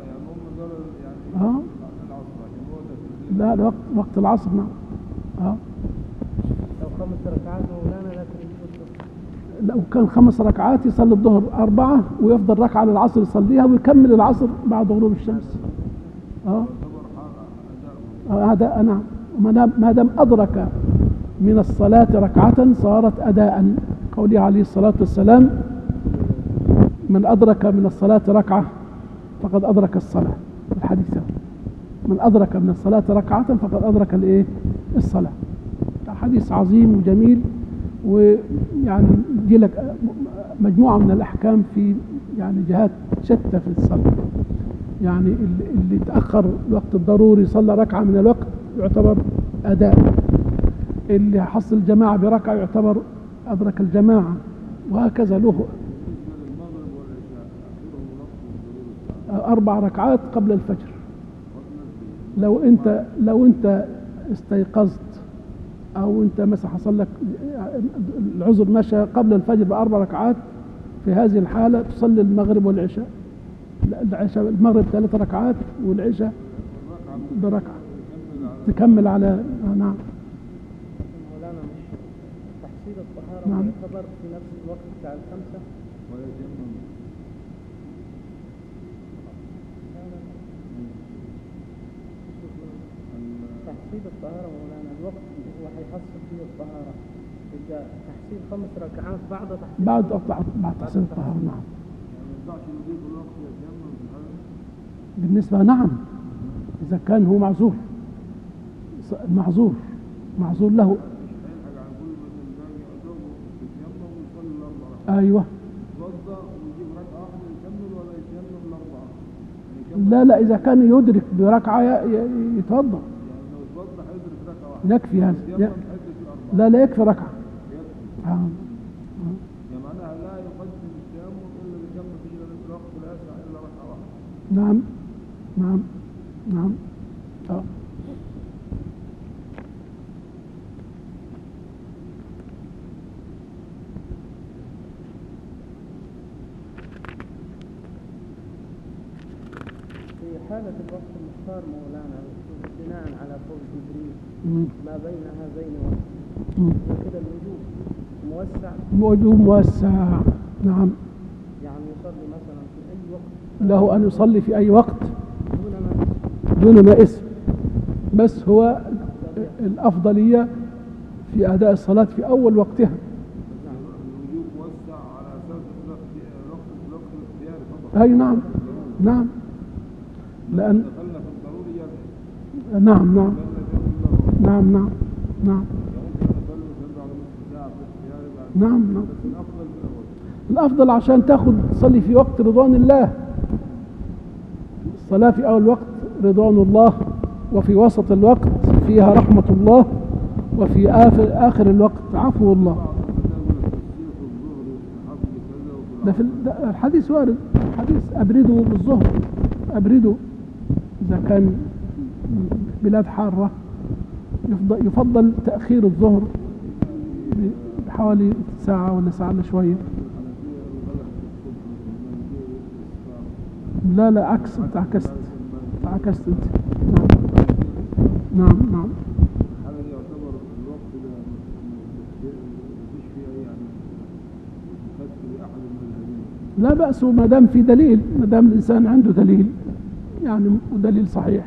اه لا، ده وقت وقت العصر. نعم. اه لو خمس ركعات مولانا لكن يجيب الظهر. لو كان خمس ركعات يصلي الظهر أربعة ويفضل ركعة للعصر يصليها ويكمل العصر بعد غروب الشمس. اه هذا أنا ما دام أدرك من الصلاة ركعة صارت أداء، قوله عليه الصلاة والسلام: من أدرك من الصلاة ركعة فقد أدرك الصلاة. الحديث من أدرك من الصلاة ركعة فقد أدرك الإيه؟ الصلاة. حديث عظيم وجميل، ويعني يدي لك مجموعة من الأحكام في يعني جهات شتى في الصلاة. يعني اللي, اللي تأخر وقت الضروري صلى ركعة من الوقت يعتبر أداء، اللي حصل الجماعة بركعة يعتبر أدرك الجماعة، وهكذا له أربع ركعات قبل الفجر. لو أنت لو أنت استيقظت أو أنت مثلا حصل لك العذر مشى قبل الفجر بأربع ركعات، في هذه الحالة تصلي المغرب والعشاء. العشاء المغرب ثلاث ركعات والعشاء بركعة تكمل على آه نعم. مولانا مش تحصيل الطهارة نعم. يعتبر في نفس الوقت بتاع الخمسة ولا يتيمم. تحصيل الطهارة مولانا الوقت اللي هو هيحصل فيه الطهارة إذا تحصيل خمس ركعات بعد تحصيل بعد بعد تحصيل الطهارة. نعم. يعني ما ينفعش يضيف الوقت يتيمم في الحالة؟ بالنسبة نعم، إذا كان هو معذور معذور معذور له. مش هيلحق على كل مثل باقي أدوه يتيمم ويصلي الأربع ركعات. أيوه. يتوضأ ويجيب ركعة واحدة يكمل ولا يتيمم الأربعة؟ يعني لا لا، إذا كان يدرك بركعة ي- ي- يتوضأ يعني لو اتوضأ هيدرك ركعة واحدة. يكفي هذا. يتيمم ي- هيدرك الأربعة. لا لا، يكفي ركعة. يكفي. آه. يعني معناها لا يقدم التيمم إلا إذا كان مفيش إلا الوقت الأسرع إلا ركعة واحدة. نعم نعم نعم. آه. في حالة الوقت المختار مولانا بناء على قول جبريل مم. ما بين هذين وقت مم. كده الوجوب موسع، وجوب موسع. نعم. يعني يصلي مثلا في أي وقت له أن يصلي في أي وقت دون ما دون ما اسم، بس هو الأفضلية في أداء الصلاة في أول وقتها. الوجوب موسع على أساس الوقت الوقت الاختياري فقط. أي نعم نعم. لأن دخلنا في الضروري يرجع. نعم نعم دخلنا في نعم نعم نعم ممكن نصلي وترجع لنصف ساعة في اختياري بعد. نعم نعم. بس الأفضل في الأول. الأفضل عشان تاخد تصلي في وقت رضوان الله. الصلاة في أول وقت رضوان الله، وفي وسط الوقت فيها رحمة الله، وفي آخر, آخر الوقت عفو الله. ده في ال- ده الحديث وارد، الحديث أبردوا بالظهر، أبردوا إذا كان بلاد حارة يفضل, يفضل تأخير الظهر بحوالي ساعة ولا ساعة إلا شوية. لا لا عكس، انت عكست انت عكست انت. نعم نعم نعم. هذا يعتبر الوقت ده مفيش فيه أي يعني مفسر لأحد المذهبين. لا بأس ما دام في دليل، ما دام الإنسان عنده دليل يعني ودليل صحيح.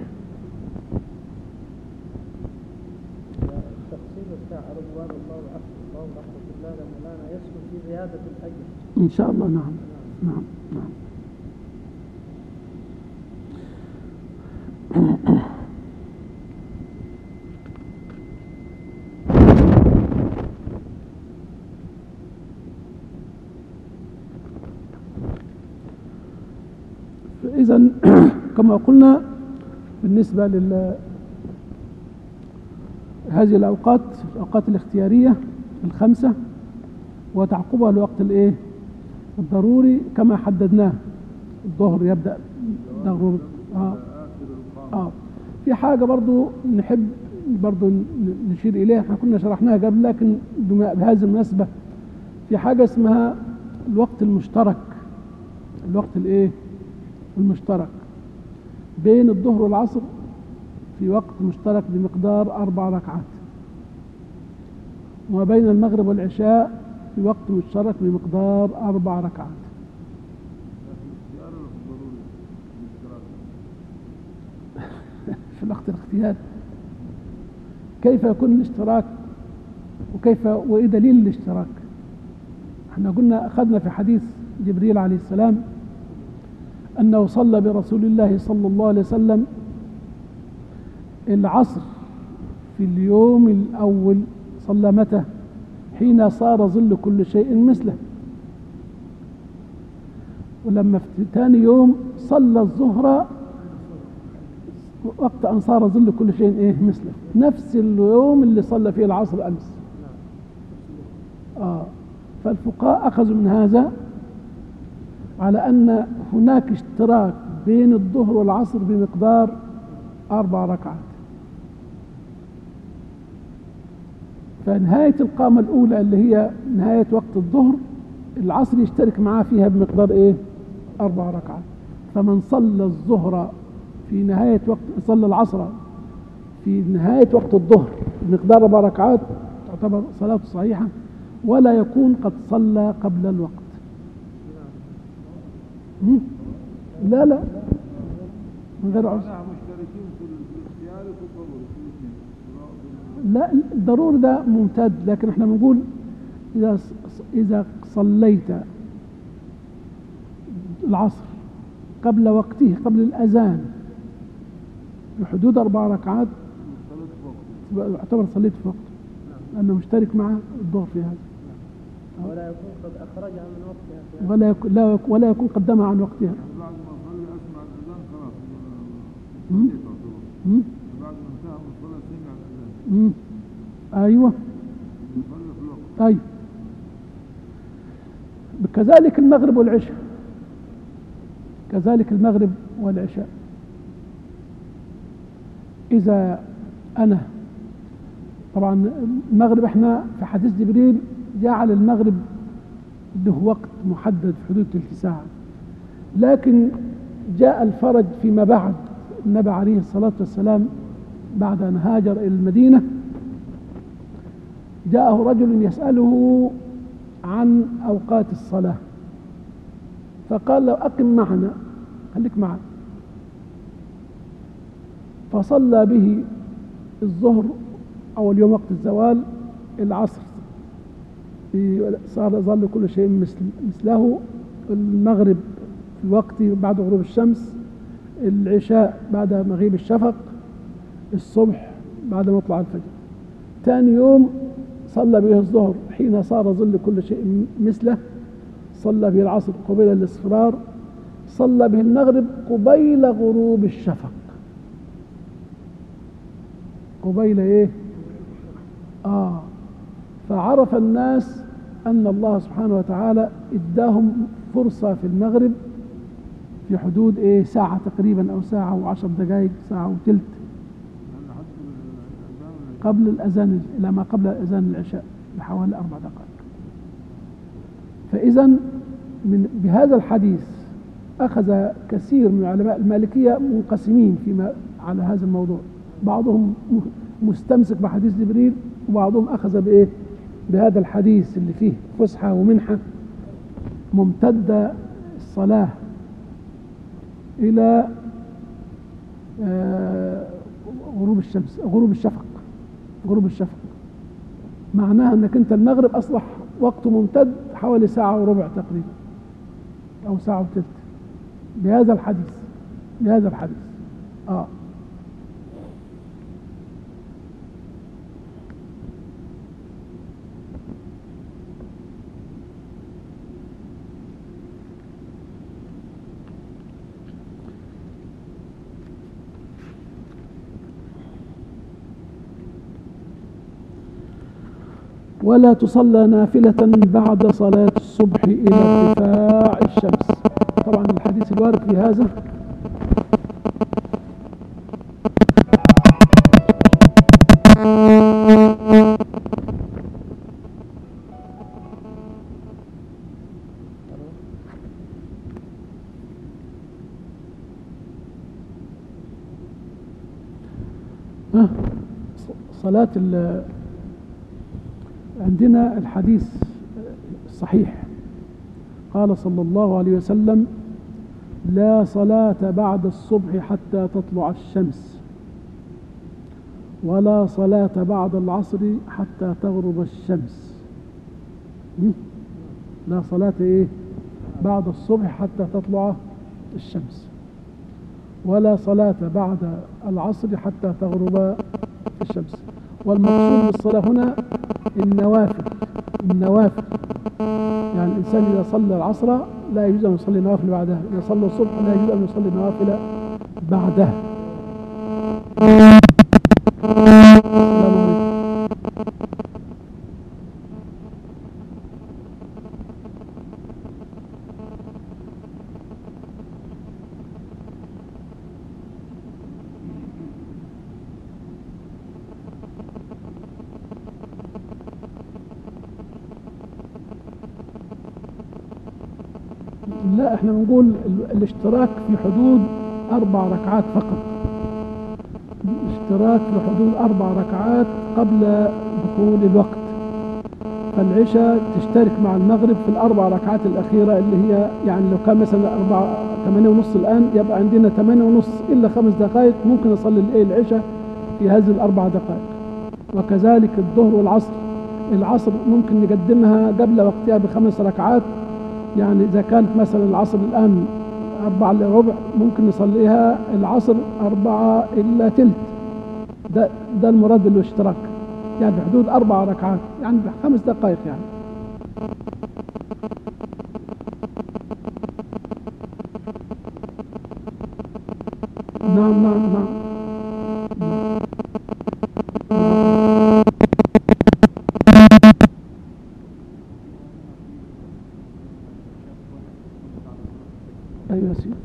التفصيل بتاع رضوان الله وعفو الله ورحمة الله لمولانا يسكن في زيادة الأجر إن شاء الله. نعم نعم نعم. إذن كما قلنا بالنسبة لل هذه الأوقات الأوقات الاختيارية الخمسة وتعقبها الوقت الإيه الضروري كما حددناه. الظهر يبدأ ضروري. آه. آه. في حاجة برضو نحب برضو نشير إليها، احنا كنا شرحناها قبل، لكن بهذه المناسبة في حاجة اسمها الوقت المشترك. الوقت الإيه المشترك بين الظهر والعصر في وقت مشترك بمقدار أربع ركعات، وبين المغرب والعشاء في وقت مشترك بمقدار أربع ركعات. في الوقت الاختياري كيف يكون الاشتراك وكيف وإيه دليل الاشتراك؟ احنا قلنا أخذنا في حديث جبريل عليه السلام أنه صلى برسول الله صلى الله عليه وسلم العصر في اليوم الأول. صلى متى؟ حين صار ظل كل شيء مثله. ولما في ثاني يوم صلى الظهر وقت أن صار ظل كل شيء إيه مثله، نفس اليوم اللي صلى فيه العصر أمس. آه. فالفقهاء أخذوا من هذا على أن هناك اشتراك بين الظهر والعصر بمقدار أربع ركعات. فنهاية القامة الأولى اللي هي نهاية وقت الظهر العصر يشترك معاه فيها بمقدار إيه؟ أربع ركعات. فمن صلى الظهر في نهاية وقت صلى العصر في نهاية وقت الظهر بمقدار أربع ركعات تعتبر صلاته صحيحة، ولا يكون قد صلى قبل الوقت. لا لا من غير عذر. مشتركين في الاختيار وفي الضروري في الاثنين. لا الضروري ده ممتد، لكن احنا بنقول إذا إذا صليت العصر قبل وقته قبل الأذان بحدود أربع ركعات يعتبر صليت في وقته، لأنه مشترك مع الظهر في هذا. ولا يكون قد أخرجها من وقتها ولا يكون لا يكون ولا يكون قدمها عن وقتها. بعد ما أصلي أسمع الأذان خلاص مم. مم. بعد ما انتهى من الصلاة سمع الأذان. مم. أيوة. يصلي في الوقت. أيوة. كذلك المغرب والعشاء، كذلك المغرب والعشاء. إذا أنا طبعا المغرب احنا في حديث جبريل جعل المغرب له وقت محدد في حدود تلت ساعة، لكن جاء الفرج فيما بعد. النبي عليه الصلاة والسلام بعد أن هاجر إلى المدينة جاءه رجل يسأله عن أوقات الصلاة، فقال له أقم معنا، خليك معنا. فصلى به الظهر أول يوم وقت الزوال، العصر صار ظل كل شيء مثل مثله، المغرب في الوقت بعد غروب الشمس، العشاء بعد مغيب الشفق، الصبح بعد مطلع الفجر. ثاني يوم صلى به الظهر حين صار ظل كل شيء مثله، صلى به العصر قبيل الاصفرار، صلى به المغرب قبيل غروب الشفق. قبيل ايه؟ آه فعرف الناس أن الله سبحانه وتعالى اداهم فرصة في المغرب في حدود ايه ساعة تقريبا أو ساعة وعشر دقائق، ساعة وثلث قبل الأذان، إلى ما قبل أذان العشاء بحوالي أربع دقائق. فإذا من بهذا الحديث أخذ كثير من علماء المالكية منقسمين فيما على هذا الموضوع، بعضهم مستمسك بحديث جبريل، وبعضهم أخذ بإيه؟ بهذا الحديث اللي فيه فسحة ومنحة ممتدة الصلاة إلى غروب الشمس، غروب الشفق، غروب الشفق. معناها أنك أنت المغرب أصبح وقته ممتد حوالي ساعة وربع تقريبا أو ساعة وثلث بهذا الحديث، بهذا الحديث آه ولا تصلى نافلة بعد صلاة الصبح إلى ارتفاع الشمس. طبعا الحديث الوارد في هذا صلاة عندنا الحديث الصحيح قال صلى الله عليه وسلم: لا صلاة بعد الصبح حتى تطلع الشمس، ولا صلاة بعد العصر حتى تغرب الشمس. لا صلاة إيه؟ بعد الصبح حتى تطلع الشمس، ولا صلاة بعد العصر حتى تغرب الشمس. والمقصود بالصلاة هنا النوافل، النوافل يعني الإنسان إذا صلى العصر لا يجوز أن يصلي نوافل بعدها، إذا صلى الصبح لا يجوز أن يصلي نوافل بعدها. السلام عليكم. لا، احنا بنقول الاشتراك في حدود اربع ركعات فقط، الاشتراك في حدود اربع ركعات قبل دخول الوقت. فالعشاء تشترك مع المغرب في الاربع ركعات الاخيره اللي هي يعني لو كان مثلا اربعة ثمانية ونص الان يبقى عندنا ثمانية ونص الا خمس دقائق ممكن نصلي العشاء في هذه الاربع دقائق. وكذلك الظهر والعصر، العصر ممكن نقدمها قبل وقتها بخمس ركعات، يعني إذا كانت مثلا العصر الآن أربعة إلا ربع ممكن نصليها العصر أربعة إلا تلت. ده ده المراد بالاشتراك، يعني بحدود أربع ركعات يعني بخمس دقائق يعني. نعم نعم نعم. أيوة سيدي.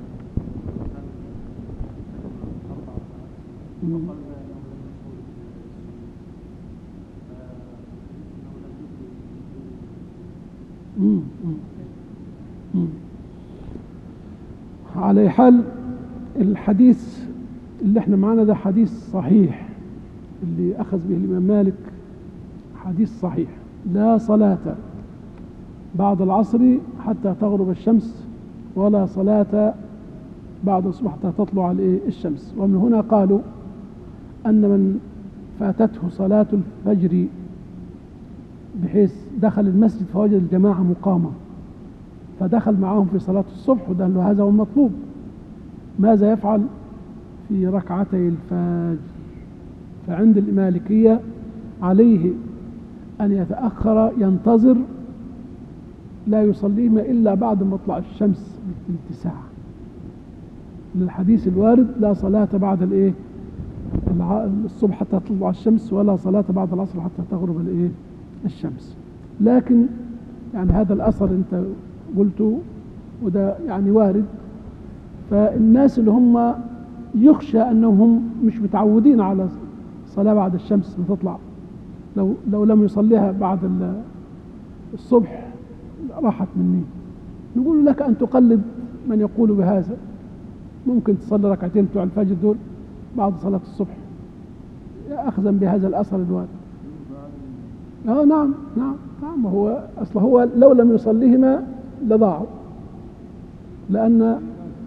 على حال الحديث اللي احنا معنا ده حديث صحيح اللي أخذ به الإمام مالك، حديث صحيح: لا صلاة بعد العصر حتى تغرب الشمس، ولا صلاة بعد الصبح حتى تطلع الشمس. ومن هنا قالوا أن من فاتته صلاة الفجر بحيث دخل المسجد فوجد الجماعة مقامة فدخل معهم في صلاة الصبح، وده له هذا هو المطلوب، ماذا يفعل في ركعتي الفجر؟ فعند المالكية عليه أن يتأخر، ينتظر، لا يصليهما إلا بعد مطلع الشمس بثلث ساعة، للحديث الوارد: لا صلاة بعد الإيه؟ الصبح حتى تطلع الشمس، ولا صلاة بعد العصر حتى تغرب الإيه؟ الشمس. لكن يعني هذا الأثر أنت قلته وده يعني وارد، فالناس اللي هم يخشى أنهم مش متعودين على صلاة بعد الشمس بتطلع، لو لو لم يصليها بعد الصبح راحت مني، نقول لك أن تقلد من يقول بهذا، ممكن تصلي ركعتين بتوع الفجر دول بعد صلاة الصبح أخذا بهذا الأثر الوارد. آه نعم نعم نعم هو أصلا هو لو لم يصليهما لضاعوا، لأن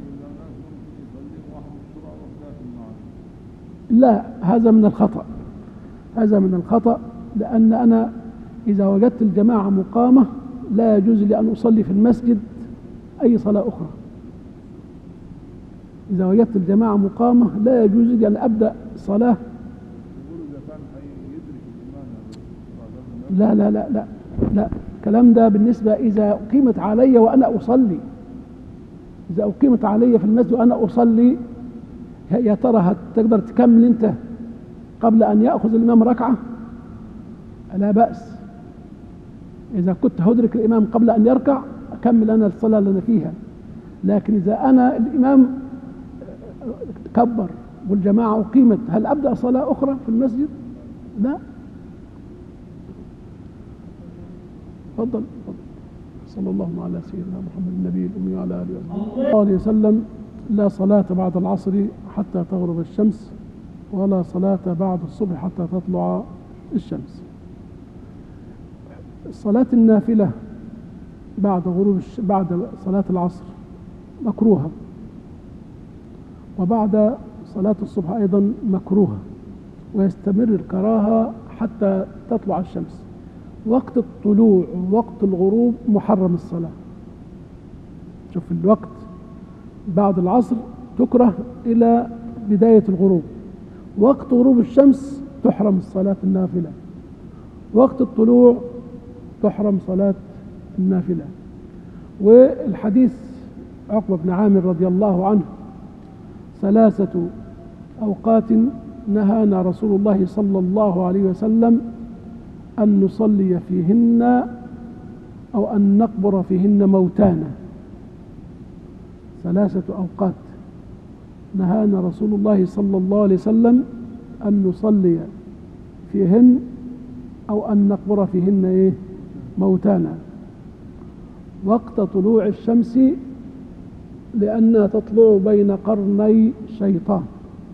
لا هذا من الخطأ، هذا من الخطأ، لأن أنا إذا وجدت الجماعة مقامة لا يجوز لي أن أصلي في المسجد أي صلاة أخرى. إذا وجدت الجماعة مقامة لا يجوز لي أن أبدأ صلاة. لا لا لا لا لا الكلام ده بالنسبة إذا أقيمت علي وأنا أصلي، إذا أقيمت علي في المسجد وأنا أصلي يا ترى تقدر تكمل أنت قبل أن يأخذ الإمام ركعة؟ لا بأس. إذا كنت هدرك الإمام قبل أن يركع أكمل أنا الصلاة اللي أنا فيها. لكن إذا أنا الإمام كبر والجماعة أقيمت هل أبدأ صلاة أخرى في المسجد؟ لا. تفضل. صلى الله على سيدنا محمد النبي الأمي وعلى آله وصحبه عليه وسلم. لا صلاة بعد العصر حتى تغرب الشمس، ولا صلاة بعد الصبح حتى تطلع الشمس. صلاة النافلة بعد غروب الش... بعد صلاة العصر مكروهة، وبعد صلاة الصبح أيضا مكروهة، ويستمر الكراهة حتى تطلع الشمس. وقت الطلوع ووقت الغروب محرم الصلاة. شوف الوقت بعد العصر تكره إلى بداية الغروب، وقت غروب الشمس تحرم الصلاة النافلة، وقت الطلوع تحرم صلاة النافلة. والحديث عقبة بن عامر رضي الله عنه: ثلاثة أوقات نهانا رسول الله صلى الله عليه وسلم أن نصلي فيهن أو أن نقبر فيهن موتانا. ثلاثة أوقات نهانا رسول الله صلى الله عليه وسلم أن نصلي فيهن أو أن نقبر فيهن إيه؟ موتانا. وقت طلوع الشمس لأنها تطلع بين قرني شيطان،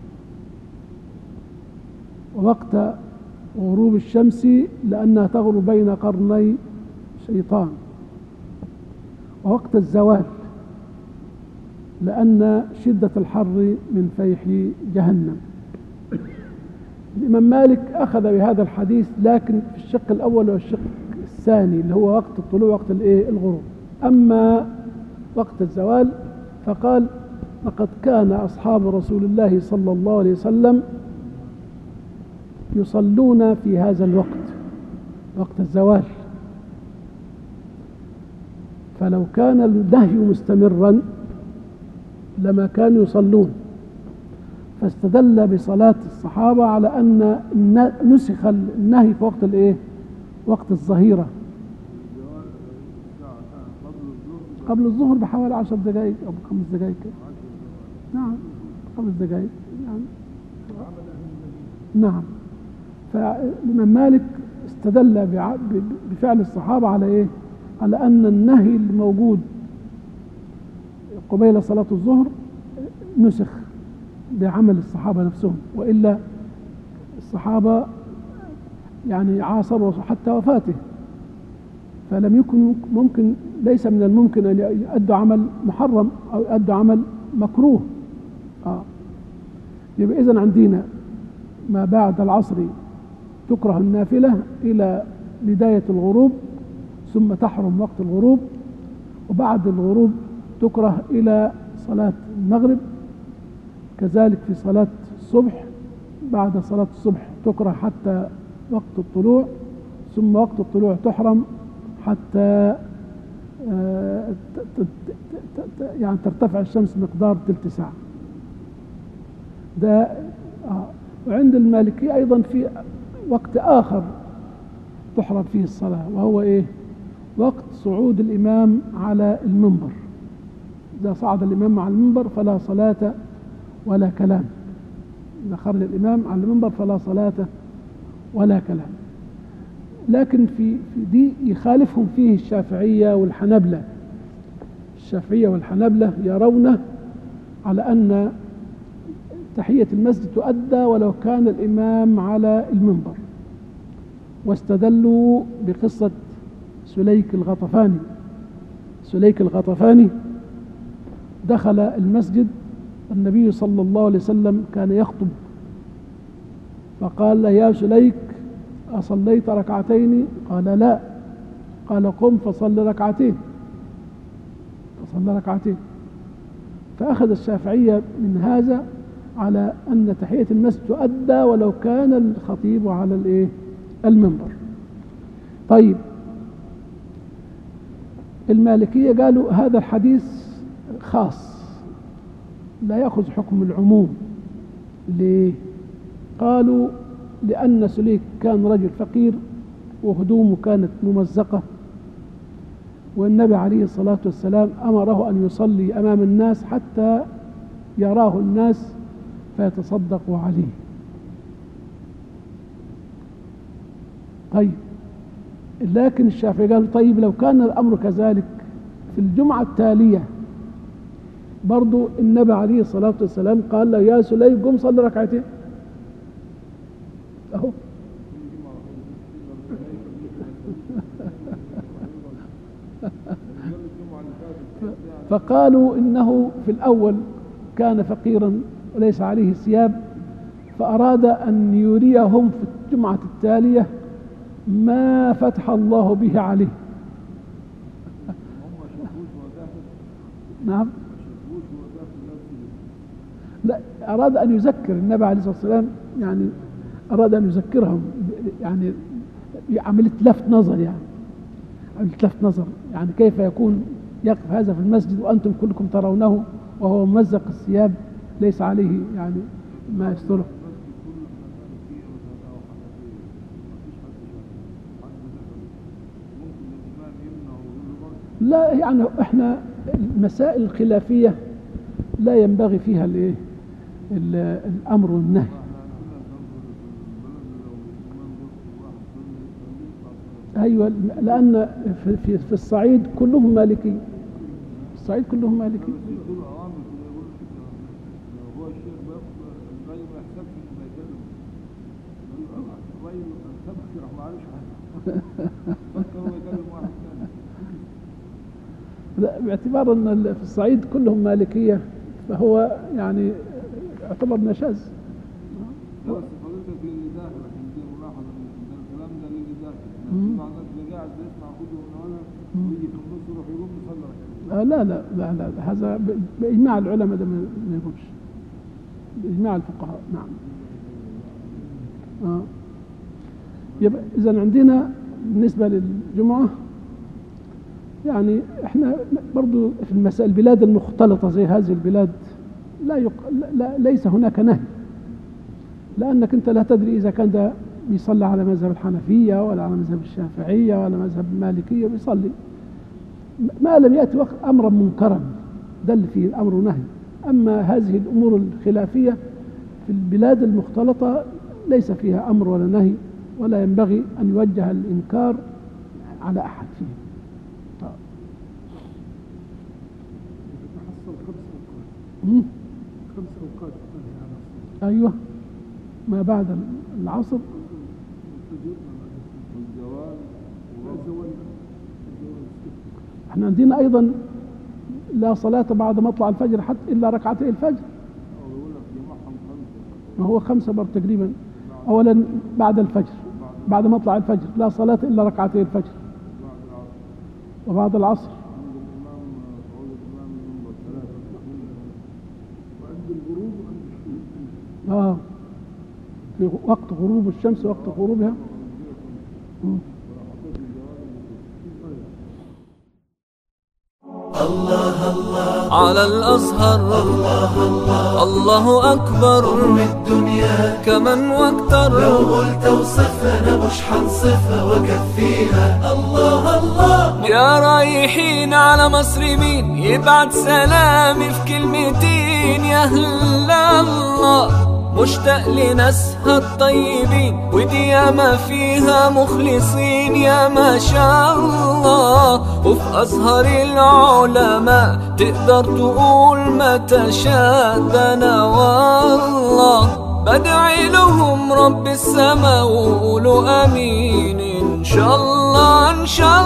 ووقت غروب الشمس لأنها تغرب بين قرني شيطان، ووقت الزوال لأن شدة الحر من فيح جهنم. الإمام مالك أخذ بهذا الحديث لكن في الشق الأول والشق الثاني اللي هو وقت الطلوع وقت الإيه؟ الغروب. أما وقت الزوال فقال: لقد كان أصحاب رسول الله صلى الله عليه وسلم يصلون في هذا الوقت، وقت الزوال، فلو كان النهي مستمرا لما كانوا يصلون. فاستدل بصلاة الصحابة على أن نسخ النهي في وقت الإيه؟ وقت الظهيرة، قبل الظهر بحوالي عشر دقائق أو خمس دقائق. نعم خمس دقائق يعني. نعم. فالإمام مالك استدل بفعل الصحابة على إيه؟ على أن النهي الموجود قبيل صلاة الظهر نسخ بعمل الصحابة نفسهم، وإلا الصحابة يعني عاصروا حتى وفاته، فلم يكن ممكن، ليس من الممكن أن يؤدوا عمل محرم أو يؤدوا عمل مكروه. آه. يبقى إذن عندنا ما بعد العصر تكره النافلة إلى بداية الغروب، ثم تحرم وقت الغروب، وبعد الغروب تكره إلى صلاة المغرب، كذلك في صلاة الصبح بعد صلاة الصبح تكره حتى وقت الطلوع، ثم وقت الطلوع تحرم حتى يعني ترتفع الشمس مقدار تلت ساعة. ده آه. وعند المالكي أيضا في وقت آخر تحرم فيه الصلاة، وهو إيه؟ وقت صعود الإمام على المنبر. إذا صعد الإمام على المنبر فلا صلاة ولا كلام. إذا خرج الإمام على المنبر فلا صلاة ولا كلام. لكن في في دي يخالفهم فيه الشافعية والحنبلة. الشافعية والحنابلة يرون على أن تحية المسجد تؤدى ولو كان الإمام على المنبر، واستدلوا بقصة سليك الغطفاني. سليك الغطفاني دخل المسجد، النبي صلى الله عليه وسلم كان يخطب، فقال له: يا سليك أصليت ركعتين؟ قال: لا. قال: قم فصل ركعتين. فصل ركعتين. فأخذ الشافعية من هذا على أن تحية المسجد تؤدى ولو كان الخطيب على الإيه؟ المنبر. طيب، المالكية قالوا هذا الحديث خاص لا يأخذ حكم العموم. ليه؟ قالوا لأن سليك كان رجل فقير وهدومه كانت ممزقة، والنبي عليه الصلاة والسلام أمره أن يصلي أمام الناس حتى يراه الناس فيتصدقوا عليه. طيب، لكن الشافعي قال: طيب لو كان الأمر كذلك في الجمعة التالية برضو النبي عليه الصلاة والسلام قال له: يا سليم قم صلي ركعتين. أهو فقالوا إنه في الأول كان فقيرا وليس عليه ثياب، فأراد أن يريهم في الجمعة التالية ما فتح الله به عليه. نعم، لا، أراد أن يذكر النبي عليه الصلاة والسلام، يعني أراد أن يذكرهم، يعني عملت لفت نظر، يعني عملت لفت نظر يعني كيف يكون يقف هذا في المسجد وأنتم كلكم ترونه وهو ممزق الثياب ليس عليه يعني ما يستره. لا، يعني احنا المسائل الخلافية لا ينبغي فيها الايه الامر والنهي. ايوه، لان في في, في الصعيد كلهم مالكي، الصعيد كلهم مالكي. لا، باعتبار ان في الصعيد كلهم مالكيه فهو يعني يعتبر نشاز. بس حضرتك اللي داخل عشان دي ملاحظه ان الكلام ده اللي داخل، بعض الناس قاعد بيسمع خده من ولا ويجي في النص يروح يقوم يصلي. لا لا لا لا، هذا باجماع العلماء، ده ما يقومش، باجماع الفقهاء. نعم. اه يبقى اذا عندنا بالنسبه للجمعه، يعني احنا برضو في المسائل البلاد المختلطة زي هذه البلاد لا, يق... لا ليس هناك نهي، لأنك أنت لا تدري إذا كان ده بيصلي على مذهب الحنفية ولا على مذهب الشافعية ولا مذهب المالكية، بيصلي ما لم يأتي وقت أمرا منكرا، ده اللي فيه الأمر نهي. أما هذه الأمور الخلافية في البلاد المختلطة ليس فيها أمر ولا نهي، ولا ينبغي أن يوجه الإنكار على أحد فيه. خمس أوقات. أيوة، ما بعد العصر احنا عندنا أيضا لا صلاة بعد مطلع الفجر حتى إلا ركعتي الفجر، ما هو خمسة بر تقريبا. أولا بعد الفجر، بعد مطلع الفجر لا صلاة إلا ركعتي الفجر، وبعد العصر آه في وقت غروب الشمس وقت غروبها. الله الله على الأزهر، الله الله الله أكبر من الدنيا كمن واكتر. لو قلت اوصفها أنا مش حنصفها وكفيها. الله الله يا رايحين على مصر مين يبعت سلامي في كلمتين؟ يا هلا الله مشتاق لناسها الطيبين ودي ياما فيها مخلصين يا ما شاء الله. وفي أزهر العلماء تقدر تقول ما تشاء، ده أنا والله بدعي لهم رب السما وقولوا آمين إن شاء الله إن شاء الله.